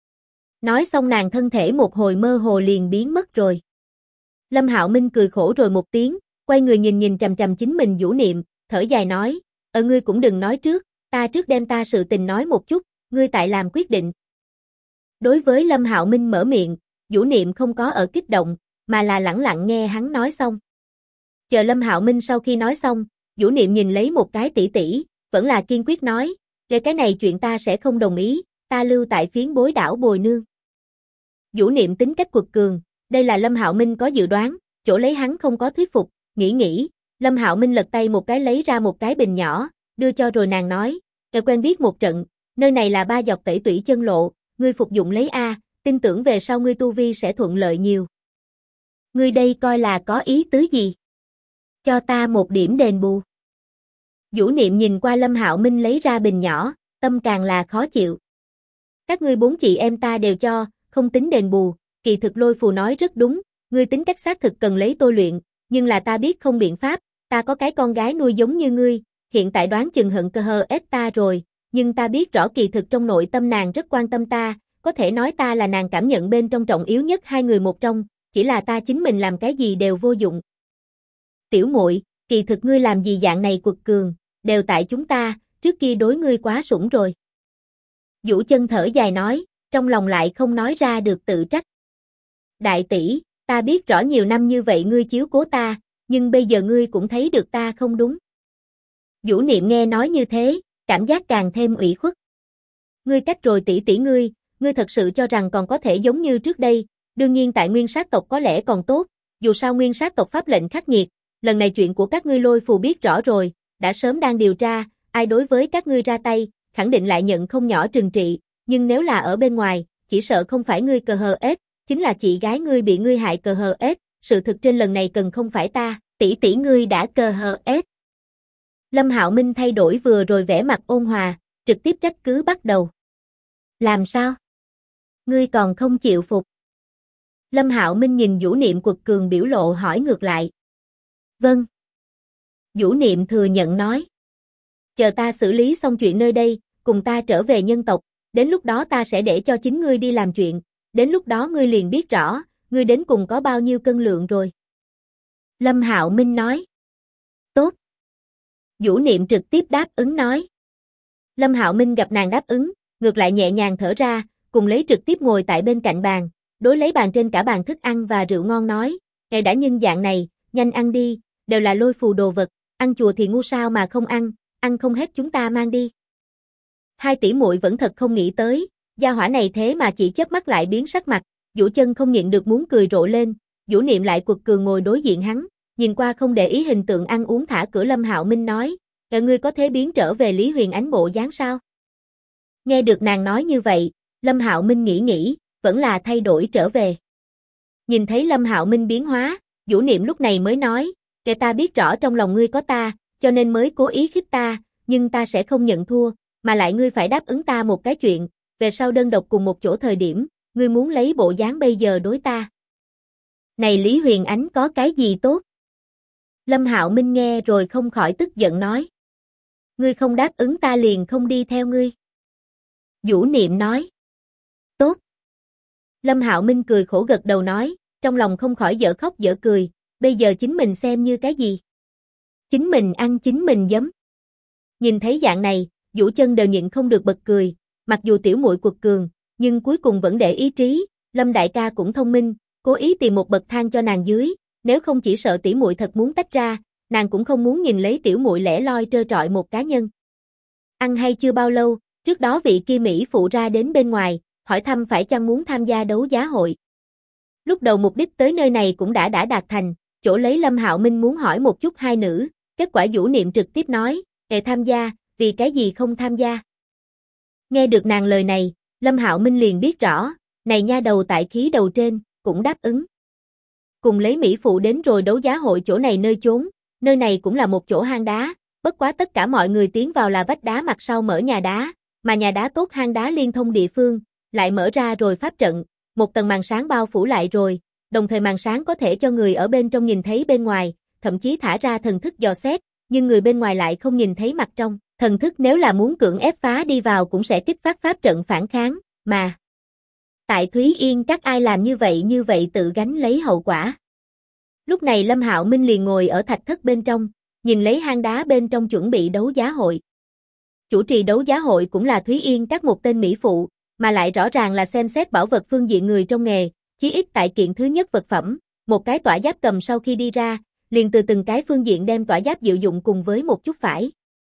Nói xong nàng thân thể một hồi mơ hồ liền biến mất rồi. Lâm Hạo Minh cười khổ rồi một tiếng, quay người nhìn chằm chằm chính mình Vũ Niệm, thở dài nói, ngươi cũng đừng nói trước, ta trước đem ta sự tình nói một chút, ngươi tại làm quyết định." Đối với Lâm Hạo Minh mở miệng, Vũ Niệm không có ở kích động, mà là lẳng lặng nghe hắn nói xong. Chờ Lâm Hạo Minh sau khi nói xong, Vũ Niệm nhìn lấy một cái tỷ tỷ, vẫn là kiên quyết nói, "Về cái này chuyện ta sẽ không đồng ý, ta lưu tại Phiến Bối đảo bồi nương." Vũ Niệm tính cách quật cường, đây là Lâm Hạo Minh có dự đoán, chỗ lấy hắn không có thuyết phục, nghĩ, Lâm Hạo Minh lật tay một cái lấy ra một cái bình nhỏ, đưa cho rồi nàng nói, quen biết một trận, nơi này là 3 dọc tẩy tủy chân lộ, ngươi phục dụng lấy a, tin tưởng về sau ngươi tu vi sẽ thuận lợi nhiều." "Ngươi đây coi là có ý tứ gì? Cho ta một điểm đền bù." Vũ Niệm nhìn qua Lâm Hạo Minh lấy ra bình nhỏ, tâm càng là khó chịu. "Các ngươi 4 chị em ta đều cho, không tính đền bù." Kỳ thực Lôi Phù nói rất đúng, ngươi tính cách xác thực cần lấy tôi luyện, nhưng là ta biết không biện pháp, ta có cái con gái nuôi giống như ngươi, hiện tại đoán chừng hận cơ hờ ép ta rồi, nhưng ta biết rõ kỳ thực trong nội tâm nàng rất quan tâm ta, có thể nói ta là nàng cảm nhận bên trong trọng yếu nhất hai người một trong, chỉ là ta chính mình làm cái gì đều vô dụng. Tiểu muội, kỳ thực ngươi làm gì dạng này quật cường, đều tại chúng ta, trước kia đối ngươi quá sủng rồi. Vũ Chân thở dài nói, trong lòng lại không nói ra được tự trách. Đại tỷ, ta biết rõ nhiều năm như vậy ngươi chiếu cố ta, nhưng bây giờ ngươi cũng thấy được ta không đúng. Vũ Niệm nghe nói như thế, cảm giác càng thêm ủy khuất. Ngươi cách rồi tỷ tỷ ngươi thật sự cho rằng còn có thể giống như trước đây, đương nhiên tại Nguyên Sát tộc có lẽ còn tốt, dù sao Nguyên Sát tộc pháp lệnh khắc nghiệt, lần này chuyện của các ngươi Lôi Phù biết rõ rồi, đã sớm đang điều tra, ai đối với các ngươi ra tay, khẳng định lại nhận không nhỏ trừng trị, nhưng nếu là ở bên ngoài, chỉ sợ không phải ngươi cờ hờ ết, chính là chị gái ngươi bị ngươi hại cờ hờ ết, sự thực trên lần này cần không phải ta, tỷ tỷ ngươi đã cờ hờ ết. Lâm Hạo Minh thay đổi vừa rồi vẻ mặt ôn hòa, trực tiếp trách cứ bắt đầu. Làm sao? Ngươi còn không chịu phục? Lâm Hạo Minh nhìn Vũ Niệm quật cường biểu lộ hỏi ngược lại. Vâng. Vũ Niệm thừa nhận nói. Chờ ta xử lý xong chuyện nơi đây, cùng ta trở về nhân tộc, đến lúc đó ta sẽ để cho chính ngươi đi làm chuyện, đến lúc đó ngươi liền biết rõ, ngươi đến cùng có bao nhiêu cân lượng rồi. Lâm Hạo Minh nói. Tốt. Vũ Niệm trực tiếp đáp ứng nói. Lâm Hạo Minh gặp nàng đáp ứng, ngược lại nhẹ nhàng thở ra, cùng lấy trực tiếp ngồi tại bên cạnh bàn, đối lấy bàn trên cả bàn thức ăn và rượu ngon nói, ngài đã nhân dạng này, nhanh ăn đi, đều là Lôi Phù đồ vật, ăn chùa thì ngu sao mà không ăn không hết chúng ta mang đi. Hai tỷ muội vẫn thật không nghĩ tới, gia hỏa này thế mà chỉ chớp mắt lại biến sắc mặt, Vũ Chân không nhịn được muốn cười rộ lên, Vũ Niệm lại quật cường ngồi đối diện hắn, nhìn qua không để ý hình tượng ăn uống thả cửa. Lâm Hạo Minh nói, ngươi có thế biến trở về Lý Huyền Ánh bộ dáng sao? Nghe được nàng nói như vậy, Lâm Hạo Minh nghĩ, vẫn là thay đổi trở về. Nhìn thấy Lâm Hạo Minh biến hóa, Vũ Niệm lúc này mới nói, kể ta biết rõ trong lòng ngươi có ta, cho nên mới cố ý khích ta, nhưng ta sẽ không nhận thua, mà lại ngươi phải đáp ứng ta một cái chuyện, về sau đơn độc cùng một chỗ thời điểm, ngươi muốn lấy bộ dáng bây giờ đối ta. Này Lý Huyền Ánh có cái gì tốt? Lâm Hạo Minh nghe rồi không khỏi tức giận nói. Ngươi không đáp ứng ta liền không đi theo ngươi. Vũ Niệm nói. Tốt. Lâm Hạo Minh cười khổ gật đầu nói, trong lòng không khỏi dở khóc dở cười, bây giờ chính mình xem như cái gì? Chính mình ăn chính mình giấm. Nhìn thấy dạng này, Vũ Chân đều nhịn không được bật cười, mặc dù tiểu muội quật cường, nhưng cuối cùng vẫn để ý trí, Lâm đại ca cũng thông minh, cố ý tìm một bậc thang cho nàng dưới, nếu không chỉ sợ tỷ muội thật muốn tách ra, nàng cũng không muốn nhìn lấy tiểu muội lẻ loi trơ trọi một cá nhân. Ăn hay chưa bao lâu, trước đó vị kia Mỹ phụ ra đến bên ngoài, hỏi thăm phải chăng muốn tham gia đấu giá hội. Lúc đầu mục đích tới nơi này cũng đã đạt thành, chỗ lấy Lâm Hạo Minh muốn hỏi một chút hai nữ, kết quả Vũ Niệm trực tiếp nói, tham gia, vì cái gì không tham gia. Nghe được nàng lời này, Lâm Hạo Minh liền biết rõ, này nha đầu tại khí đầu trên, cũng đáp ứng. Cùng lấy Mỹ phụ đến rồi đấu giá hội chỗ này nơi chốn, nơi này cũng là một chỗ hang đá, bất quá tất cả mọi người tiến vào là vách đá mặt sau mở nhà đá, mà nhà đá tốt hang đá liên thông địa phương, lại mở ra rồi pháp trận, một tầng màn sáng bao phủ lại rồi, đồng thời màn sáng có thể cho người ở bên trong nhìn thấy bên ngoài, thậm chí thả ra thần thức dò xét, nhưng người bên ngoài lại không nhìn thấy mặt trong, thần thức nếu là muốn cưỡng ép phá đi vào cũng sẽ kích phát pháp trận phản kháng, mà tại Thúy Yên các ai làm như vậy tự gánh lấy hậu quả. Lúc này Lâm Hạo Minh liền ngồi ở thạch thất bên trong, nhìn lấy hang đá bên trong chuẩn bị đấu giá hội. Chủ trì đấu giá hội cũng là Thúy Yên các một tên mỹ phụ, mà lại rõ ràng là xem xét bảo vật phương diện người trong nghề, chí ít tại kiện thứ nhất vật phẩm, một cái tỏa giáp cầm sau khi đi ra, liền từ từng cái phương diện đem tỏa giáp diệu dụng cùng với một chút phải.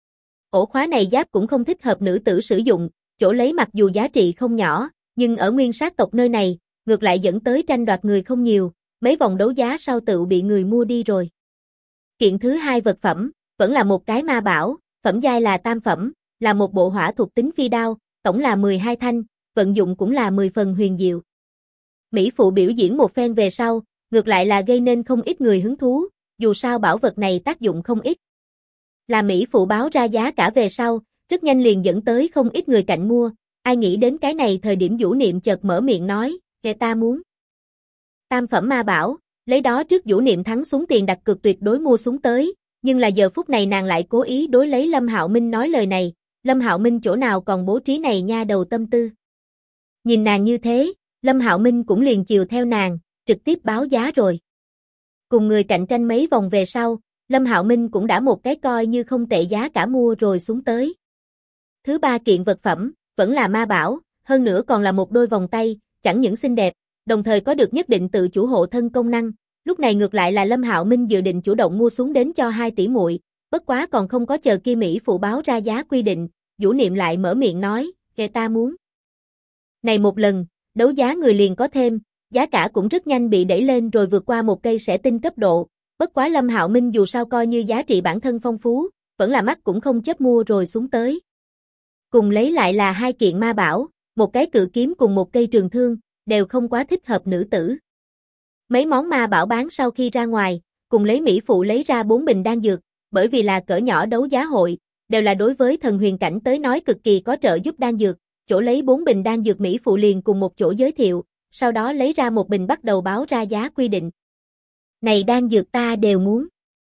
Ổ khóa này giáp cũng không thích hợp nữ tử sử dụng, chỗ lấy mặc dù giá trị không nhỏ, nhưng ở Nguyên Sát tộc nơi này, ngược lại dẫn tới tranh đoạt người không nhiều, mấy vòng đấu giá sau tự bị người mua đi rồi. Kiện thứ hai vật phẩm, vẫn là một cái ma bảo, phẩm giai là tam phẩm, là một bộ hỏa thuộc tính phi đao, tổng là 12 thanh, vận dụng cũng là 10 phần huyền diệu. Mỹ phụ biểu diễn một phen về sau, ngược lại là gây nên không ít người hứng thú, dù sao bảo vật này tác dụng không ít. Là Mỹ phụ báo ra giá cả về sau, rất nhanh liền dẫn tới không ít người cạnh mua, ai nghĩ đến cái này thời điểm Vũ Niệm chợt mở miệng nói, kẻ ta muốn. Tam phẩm ma bảo, lấy đó trước Vũ Niệm thắng xuống tiền đặt cược tuyệt đối mua xuống tới, nhưng là giờ phút này nàng lại cố ý đối lấy Lâm Hạo Minh nói lời này, Lâm Hạo Minh chỗ nào còn bố trí này nha đầu tâm tư. Nhìn nàng như thế, Lâm Hạo Minh cũng liền chiều theo nàng, trực tiếp báo giá rồi. Cùng người cạnh tranh mấy vòng về sau, Lâm Hạo Minh cũng đã một cái coi như không tệ giá cả mua rồi xuống tới. Thứ ba kiện vật phẩm, vẫn là ma bảo, hơn nữa còn là một đôi vòng tay, chẳng những xinh đẹp, đồng thời có được nhất định tự chủ hộ thân công năng, lúc này ngược lại là Lâm Hạo Minh dự định chủ động mua xuống đến cho hai tỷ muội, bất quá còn không có chờ kia Mỹ phụ báo ra giá quy định, Vũ Niệm lại mở miệng nói, kệ ta muốn. Này một lần, đấu giá người liền có thêm, giá cả cũng rất nhanh bị đẩy lên rồi vượt qua một cây sẻ tinh cấp độ, bất quá Lâm Hạo Minh dù sao coi như giá trị bản thân phong phú, vẫn là mắt cũng không chớp mua rồi xuống tới. Cùng lấy lại là 2 kiện ma bảo, một cái cự kiếm cùng một cây trường thương, đều không quá thích hợp nữ tử. Mấy món ma bảo bán sau khi ra ngoài, cùng lấy mỹ phụ lấy ra 4 bình đan dược, bởi vì là cỡ nhỏ đấu giá hội, đều là đối với thần huyền cảnh tới nói cực kỳ có trợ giúp đan dược, chỗ lấy 4 bình đan dược mỹ phụ liền cùng một chỗ giới thiệu, sau đó lấy ra một bình bắt đầu báo ra giá quy định. Này đan dược ta đều muốn.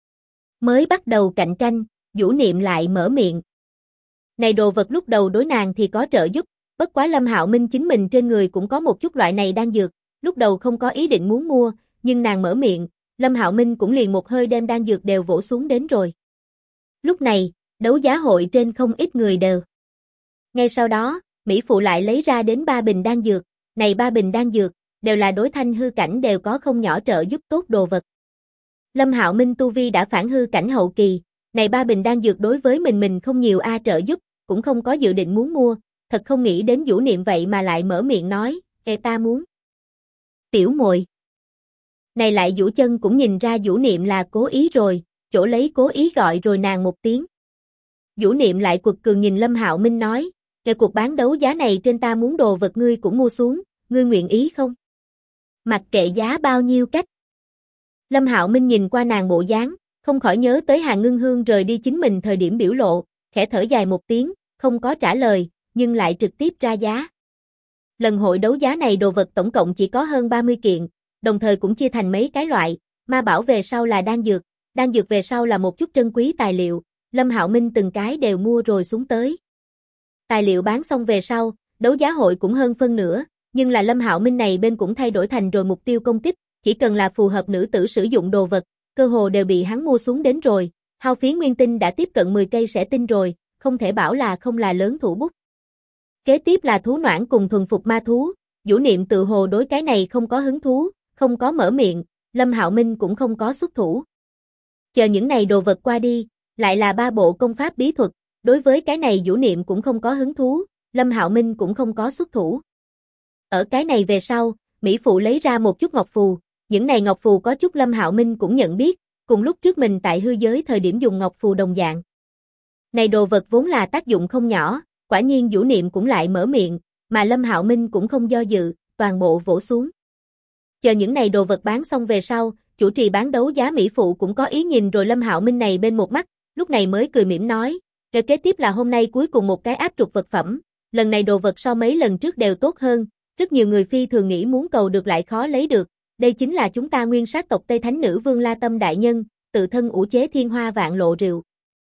Mới bắt đầu cạnh tranh, Vũ Niệm lại mở miệng. Này đồ vật lúc đầu đối nàng thì có trợ giúp, bất quá Lâm Hạo Minh chính mình trên người cũng có một chút loại này đan dược, lúc đầu không có ý định muốn mua, nhưng nàng mở miệng, Lâm Hạo Minh cũng liền một hơi đem đan dược đều vỗ xuống đến rồi. Lúc này, đấu giá hội trên không ít người đều. Ngay sau đó, mỹ phụ lại lấy ra đến 3 bình đan dược, này 3 bình đan dược, đều là đối thanh hư cảnh đều có không nhỏ trợ giúp tốt đồ vật. Lâm Hạo Minh tu vi đã phản hư cảnh hậu kỳ, này 3 bình đan dược đối với mình không nhiều trợ giúp, cũng không có dự định muốn mua, thật không nghĩ đến Vũ Niệm vậy mà lại mở miệng nói, ta muốn. Tiểu muội. Này lại Vũ Chân cũng nhìn ra Vũ Niệm là cố ý rồi, chỗ lấy cố ý gọi rồi nàng một tiếng. Vũ Niệm lại quật cường nhìn Lâm Hạo Minh nói, cuộc bán đấu giá này trên ta muốn đồ vật ngươi cũng mua xuống, ngươi nguyện ý không? Mặc kệ giá bao nhiêu cách. Lâm Hạo Minh nhìn qua nàng bộ dáng, không khỏi nhớ tới Hàn Ngưng Hương rời đi chính mình thời điểm biểu lộ, khẽ thở dài một tiếng, không có trả lời, nhưng lại trực tiếp ra giá. Lần hội đấu giá này đồ vật tổng cộng chỉ có hơn 30 kiện, đồng thời cũng chia thành mấy cái loại, ma bảo về sau là đan dược về sau là một chút trân quý tài liệu, Lâm Hạo Minh từng cái đều mua rồi xuống tới. Tài liệu bán xong về sau, đấu giá hội cũng hơn phân nửa, nhưng là Lâm Hạo Minh này bên cũng thay đổi thành rồi mục tiêu công kích, chỉ cần là phù hợp nữ tử sử dụng đồ vật, cơ hồ đều bị hắn mua xuống đến rồi, hao phí nguyên tinh đã tiếp cận 10 cây sẻ tinh rồi, không thể bảo là không là lớn thủ bút. Kế tiếp là thú noãn cùng thuần phục ma thú, Vũ Niệm tự hồ đối cái này không có hứng thú, không có mở miệng, Lâm Hạo Minh cũng không có xuất thủ. Chờ những này đồ vật qua đi, lại là 3 bộ công pháp bí thuật, đối với cái này Vũ Niệm cũng không có hứng thú, Lâm Hạo Minh cũng không có xuất thủ. Ở cái này về sau, mỹ phụ lấy ra một chút ngọc phù, những này ngọc phù có chút Lâm Hạo Minh cũng nhận biết, cùng lúc trước mình tại hư giới thời điểm dùng ngọc phù đồng dạng. Này đồ vật vốn là tác dụng không nhỏ, quả nhiên Vũ Niệm cũng lại mở miệng, mà Lâm Hạo Minh cũng không do dự, toàn bộ vỗ xuống. Chờ những này đồ vật bán xong về sau, chủ trì bán đấu giá mỹ phụ cũng có ý nhìn rồi Lâm Hạo Minh này bên một mắt, lúc này mới cười mỉm nói, kế tiếp là hôm nay cuối cùng một cái áp trục vật phẩm, lần này đồ vật so mấy lần trước đều tốt hơn, rất nhiều người phi thường nghĩ muốn cầu được lại khó lấy được, đây chính là chúng ta nguyên sát tộc Tây Thánh Nữ Vương La Tâm Đại Nhân, tự thân ủ chế thiên hoa vạn lộ rượu.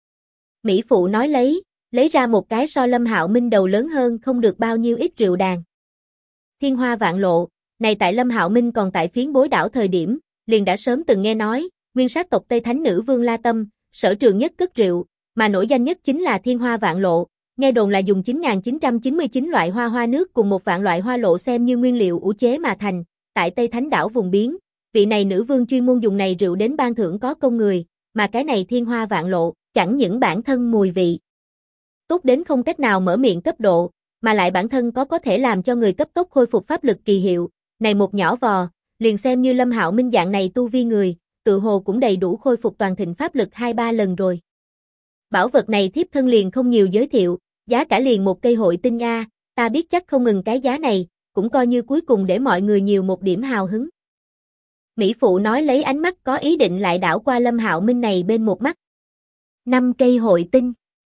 Mỹ phụ nói lấy ra một cái so Lâm Hạo Minh đầu lớn hơn không được bao nhiêu ít rượu đàn. Thiên hoa vạn lộ, này tại Lâm Hạo Minh còn tại phiến bối đảo thời điểm, liền đã sớm từng nghe nói, nguyên sát tộc Tây Thánh Nữ Vương La Tâm, sở trường nhất cất rượu, mà nổi danh nhất chính là thiên hoa vạn lộ, nghe đồn là dùng 9.999 loại hoa nước cùng 1 vạn loại hoa lộ xem như nguyên liệu ủ chế mà thành, tại Tây Thánh đảo vùng biến, vị này nữ vương chuyên môn dùng này rượu đến ban thưởng có công người, mà cái này thiên hoa vạn lộ, chẳng những bản thân mùi vị tốt đến không cách nào mở miệng cấp độ, mà lại bản thân có thể làm cho người cấp tốc khôi phục pháp lực kỳ hiệu, này một nhỏ vò, liền xem như Lâm Hạo Minh dạng này tu vi người, tự hồ cũng đầy đủ khôi phục toàn thịnh pháp lực 2-3 lần rồi. Bảo vật này thiếp thân liền không nhiều giới thiệu, giá cả liền một cây hội tinh a, ta biết chắc không ngừng cái giá này, cũng coi như cuối cùng để mọi người nhiều một điểm hào hứng. Mỹ phụ nói lấy ánh mắt có ý định lại đảo qua Lâm Hạo Minh này bên một mắt. 5 cây hội tinh.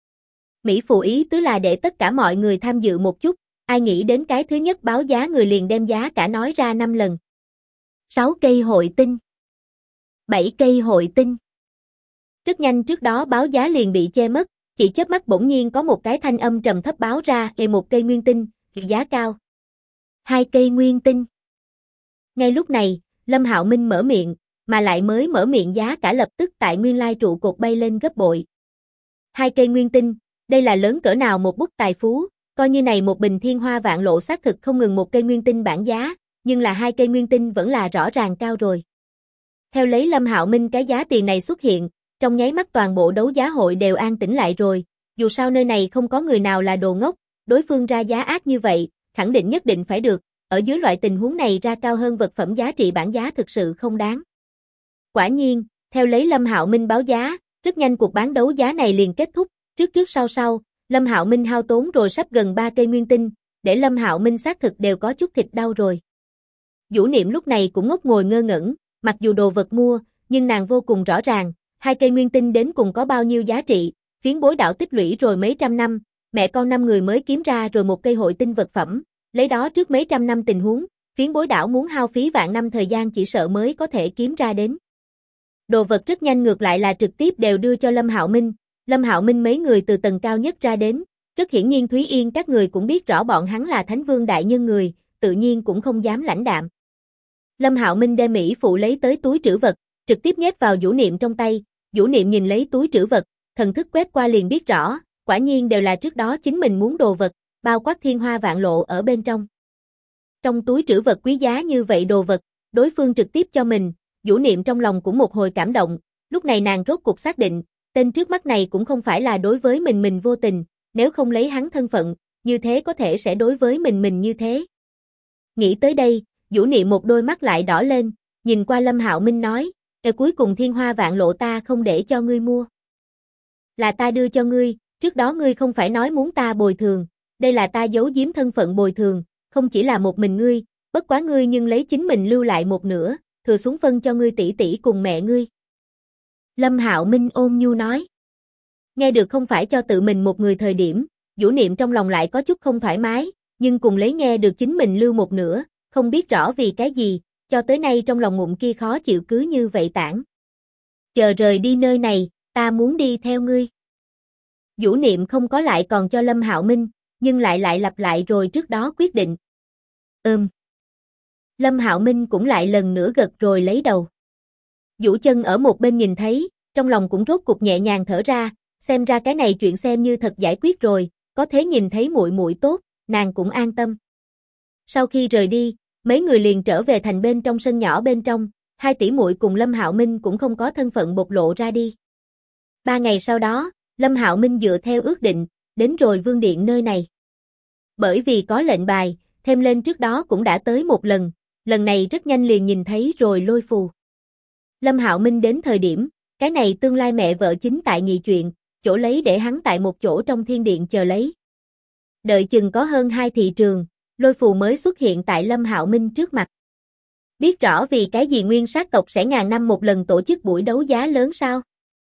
Mỹ phụ ý tứ là để tất cả mọi người tham dự một chút, ai nghĩ đến cái thứ nhất báo giá người liền đem giá cả nói ra 5 lần. 6 cây hội tinh. 7 cây hội tinh. Rất nhanh trước đó báo giá liền bị che mất, chỉ chớp mắt bỗng nhiên có một cái thanh âm trầm thấp báo ra, một cây nguyên tinh, giá cao. 2 cây nguyên tinh. Ngay lúc này, Lâm Hạo Minh mở miệng, mà lại mới mở miệng giá cả lập tức tại nguyên lai trụ cột bay lên gấp bội. 2 cây nguyên tinh, đây là lớn cỡ nào một bút tài phú, coi như này một bình thiên hoa vạn lộ xác thực không ngừng một cây nguyên tinh bản giá, nhưng là 2 cây nguyên tinh vẫn là rõ ràng cao rồi. Theo lấy Lâm Hạo Minh cái giá tiền này xuất hiện, trong nháy mắt toàn bộ đấu giá hội đều an tĩnh lại rồi, dù sao nơi này không có người nào là đồ ngốc, đối phương ra giá ác như vậy, khẳng định nhất định phải được, ở dưới loại tình huống này ra cao hơn vật phẩm giá trị bản giá thực sự không đáng. Quả nhiên, theo lấy Lâm Hạo Minh báo giá, rất nhanh cuộc bán đấu giá này liền kết thúc, trước trước sau sau, Lâm Hạo Minh hao tốn rồi sắp gần 3 cây nguyên tinh, để Lâm Hạo Minh xác thực đều có chút thịt đau rồi. Vũ Niệm lúc này cũng ngốc ngồi ngơ ngẩn, mặc dù đồ vật mua, nhưng nàng vô cùng rõ ràng, 2 cây nguyên tinh đến cùng có bao nhiêu giá trị, phiến bối đảo tích lũy rồi mấy trăm năm, mẹ con 5 người mới kiếm ra rồi một cây hội tinh vật phẩm, lấy đó trước mấy trăm năm tình huống, phiến bối đảo muốn hao phí vạn năm thời gian chỉ sợ mới có thể kiếm ra đến. Đồ vật rất nhanh ngược lại là trực tiếp đều đưa cho Lâm Hạo Minh, Lâm Hạo Minh mấy người từ tầng cao nhất ra đến, rất hiển nhiên Thúy Yên các người cũng biết rõ bọn hắn là Thánh Vương đại nhân người, tự nhiên cũng không dám lãnh đạm. Lâm Hạo Minh đem mỹ phụ lấy tới túi trữ vật, trực tiếp nhét vào Vũ Niệm trong tay, Vũ Niệm nhìn lấy túi trữ vật, thần thức quét qua liền biết rõ, quả nhiên đều là trước đó chính mình muốn đồ vật, bao quát thiên hoa vạn lộ ở bên trong. Trong túi trữ vật quý giá như vậy đồ vật, đối phương trực tiếp cho mình, Vũ Niệm trong lòng cũng một hồi cảm động, lúc này nàng rốt cuộc xác định, tên trước mắt này cũng không phải là đối với mình vô tình, nếu không lấy hắn thân phận, như thế có thể sẽ đối với mình như thế. Nghĩ tới đây, Vũ Niệm một đôi mắt lại đỏ lên, nhìn qua Lâm Hạo Minh nói, cuối cùng thiên hoa vạn lộ ta không để cho ngươi mua. Là ta đưa cho ngươi, trước đó ngươi không phải nói muốn ta bồi thường, đây là ta giấu giếm thân phận bồi thường, không chỉ là một mình ngươi, bất quá ngươi nhưng lấy chính mình lưu lại một nửa, thừa xuống phân cho ngươi tỷ tỷ cùng mẹ ngươi. Lâm Hạo Minh ôn nhu nói. Nghe được không phải cho tự mình một người thời điểm, Vũ Niệm trong lòng lại có chút không thoải mái, nhưng cùng lấy nghe được chính mình lưu một nửa, không biết rõ vì cái gì, cho tới nay trong lòng ngụm kia khó chịu cứ như vậy tản. Chờ rời đi nơi này, ta muốn đi theo ngươi. Vũ Niệm không có lại còn cho Lâm Hạo Minh, nhưng lại lặp lại rồi trước đó quyết định. Lâm Hạo Minh cũng lại lần nữa gật rồi lấy đầu. Vũ Chân ở một bên nhìn thấy, trong lòng cũng rốt cục nhẹ nhàng thở ra, xem ra cái này chuyện xem như thật giải quyết rồi, có thế nhìn thấy muội muội tốt, nàng cũng an tâm. Sau khi rời đi, mấy người liền trở về thành bên trong sân nhỏ bên trong, hai tỷ muội cùng Lâm Hạo Minh cũng không có thân phận bộc lộ ra đi. 3 ngày sau đó, Lâm Hạo Minh dựa theo ước định, đến rồi Vương Điện nơi này. Bởi vì có lệnh bài, thêm lên trước đó cũng đã tới một lần này rất nhanh liền nhìn thấy rồi lôi phù. Lâm Hạo Minh đến thời điểm, cái này tương lai mẹ vợ chính tại nghị chuyện, chỗ lấy để hắn tại một chỗ trong thiên điện chờ lấy. Đợi chừng có hơn 2 thị trường, lôi phù mới xuất hiện tại Lâm Hạo Minh trước mặt. Biết rõ vì cái gì nguyên sát tộc sẽ ngàn năm một lần tổ chức buổi đấu giá lớn sao?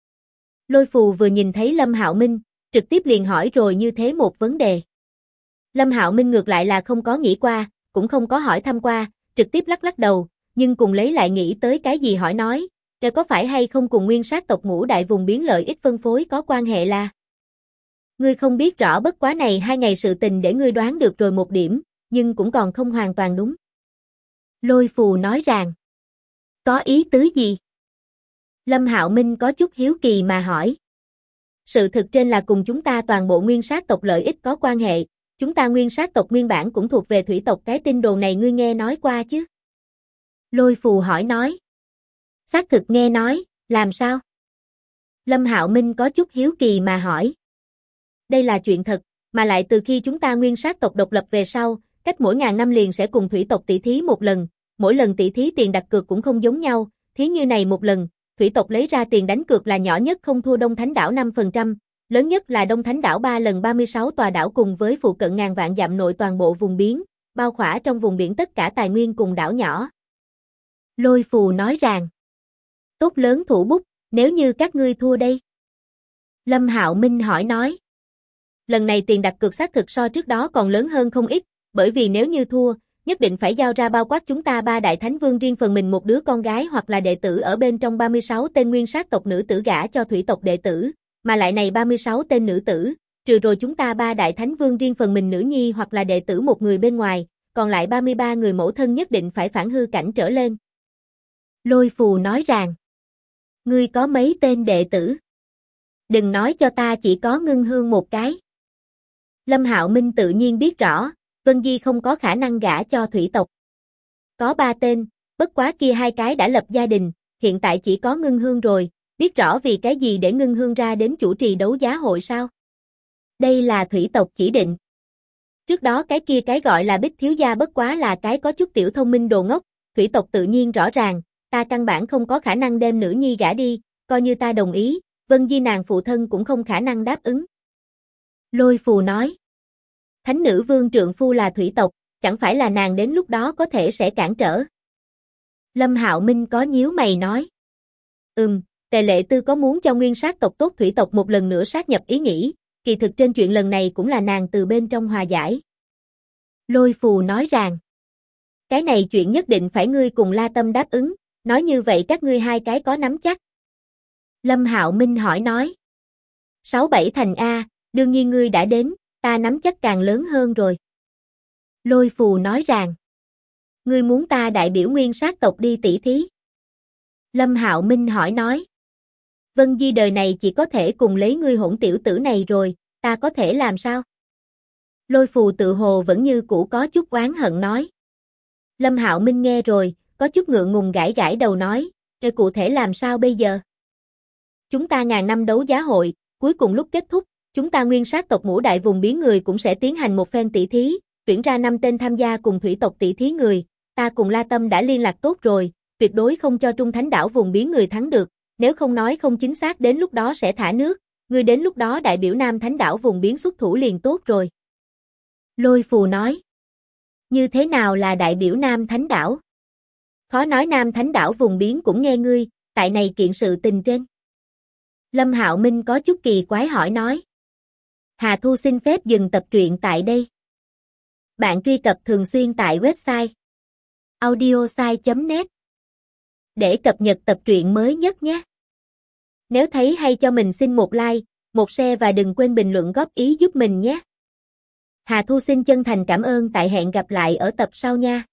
Lôi phù vừa nhìn thấy Lâm Hạo Minh, trực tiếp liền hỏi rồi như thế một vấn đề. Lâm Hạo Minh ngược lại là không có nghĩ qua, cũng không có hỏi thăm qua, trực tiếp lắc đầu, nhưng cùng lấy lại nghĩ tới cái gì hỏi nói, kêu có phải hay không cùng nguyên sát tộc ngũ đại vùng biến lợi ích phân phối có quan hệ là. Ngươi không biết rõ bất quá này 2 ngày sự tình để ngươi đoán được rồi một điểm, nhưng cũng còn không hoàn toàn đúng. Lôi phù nói rằng, có ý tứ gì? Lâm Hạo Minh có chút hiếu kỳ mà hỏi. Sự thực trên là cùng chúng ta toàn bộ nguyên sát tộc lợi ích có quan hệ, chúng ta nguyên sát tộc nguyên bản cũng thuộc về thủy tộc, cái tin đồn này ngươi nghe nói qua chứ? Lôi phù hỏi nói. Xác thực nghe nói, làm sao? Lâm Hạo Minh có chút hiếu kỳ mà hỏi. Đây là chuyện thật, mà lại từ khi chúng ta nguyên sát tộc độc lập về sau, cách mỗi ngàn năm liền sẽ cùng thủy tộc tỷ thí một lần, mỗi lần tỷ thí tiền đặt cược cũng không giống nhau, thí như này một lần, thủy tộc lấy ra tiền đánh cược là nhỏ nhất không thua Đông Thánh đảo 5%, lớn nhất là Đông Thánh đảo 3 lần 36 tòa đảo cùng với phụ cận ngàn vạn dặm nội toàn bộ vùng biển, bao khỏa trong vùng biển tất cả tài nguyên cùng đảo nhỏ. Lôi phù nói rằng, tốt lớn thủ bút, nếu như các ngươi thua đây. Lâm Hạo Minh hỏi nói, lần này tiền đặt cược xác thực so trước đó còn lớn hơn không ít, bởi vì nếu như thua, nhất định phải giao ra bao quát chúng ta 3 đại thánh vương riêng phần mình một đứa con gái hoặc là đệ tử ở bên trong 36 tên nguyên sát tộc nữ tử gả cho thủy tộc đệ tử, mà lại này 36 tên nữ tử, trừ rồi chúng ta 3 đại thánh vương riêng phần mình nữ nhi hoặc là đệ tử một người bên ngoài, còn lại 33 người mẫu thân nhất định phải phản hư cảnh trở lên. Lôi phù nói rằng, ngươi có mấy tên đệ tử? Đừng nói cho ta chỉ có Ngưng Hương một cái. Lâm Hạo Minh tự nhiên biết rõ, Vân Di không có khả năng gả cho thủy tộc. Có 3 tên, bất quá kia 2 cái đã lập gia đình, hiện tại chỉ có Ngưng Hương rồi, biết rõ vì cái gì để Ngưng Hương ra đến chủ trì đấu giá hội sao? Đây là thủy tộc chỉ định. Trước đó cái gọi là Bích thiếu gia bất quá là cái có chút tiểu thông minh đồ ngốc, thủy tộc tự nhiên rõ ràng, ta căn bản không có khả năng đem nữ nhi gả đi, coi như ta đồng ý, Vân Di nàng phụ thân cũng không khả năng đáp ứng. Lôi Phù nói. Thánh nữ vương trượng phu là thủy tộc, chẳng phải là nàng đến lúc đó có thể sẽ cản trở. Lâm Hạo Minh có nhíu mày nói. Tề Lệ Tư có muốn cho nguyên sát tộc tốt thủy tộc một lần nữa sát nhập ý nghĩ, kỳ thực trên chuyện lần này cũng là nàng từ bên trong hòa giải. Lôi Phù nói rằng, cái này chuyện nhất định phải ngươi cùng La Tâm đáp ứng, nói như vậy các ngươi hai cái có nắm chắc. Lâm Hạo Minh hỏi nói. 6-7 thành A, đương nhiên ngươi đã đến, ta nắm chắc càng lớn hơn rồi. Lôi Phù nói rằng, ngươi muốn ta đại biểu nguyên sát tộc đi tỷ thí. Lâm Hạo Minh hỏi nói. Vân Di đời này chỉ có thể cùng lấy ngươi hỗn tiểu tử này rồi, ta có thể làm sao? Lôi Phù tự hồ vẫn như cũ có chút oán hận nói. Lâm Hạo Minh nghe rồi, có chút ngượng ngùng gãi gãi đầu nói, cụ thể làm sao bây giờ? Chúng ta ngàn năm đấu giá hội, cuối cùng lúc kết thúc, chúng ta nguyên sát tộc ngũ đại vùng biến người cũng sẽ tiến hành một phen tỷ thí, tuyển ra 5 tên tham gia cùng thủy tộc tỷ thí người, ta cùng La Tâm đã liên lạc tốt rồi, tuyệt đối không cho Trung Thánh đảo vùng biến người thắng được, nếu không nói không chính xác đến lúc đó sẽ thả nước, ngươi đến lúc đó đại biểu Nam Thánh đảo vùng biến xuất thủ liền tốt rồi. Lôi Phù nói. Như thế nào là đại biểu Nam Thánh đảo? Khó nói Nam Thánh đảo vùng biến cũng nghe ngươi, tại này kiện sự tình trên. Lâm Hạo Minh có chút kỳ quái hỏi nói. Hà Thu xin phép dừng tập truyện tại đây. Bạn truy cập thường xuyên tại website audiosai.net để cập nhật tập truyện mới nhất nhé. Nếu thấy hay cho mình xin một like, một share và đừng quên bình luận góp ý giúp mình nhé. Hà Thu xin chân thành cảm ơn, tại hẹn gặp lại ở tập sau nha.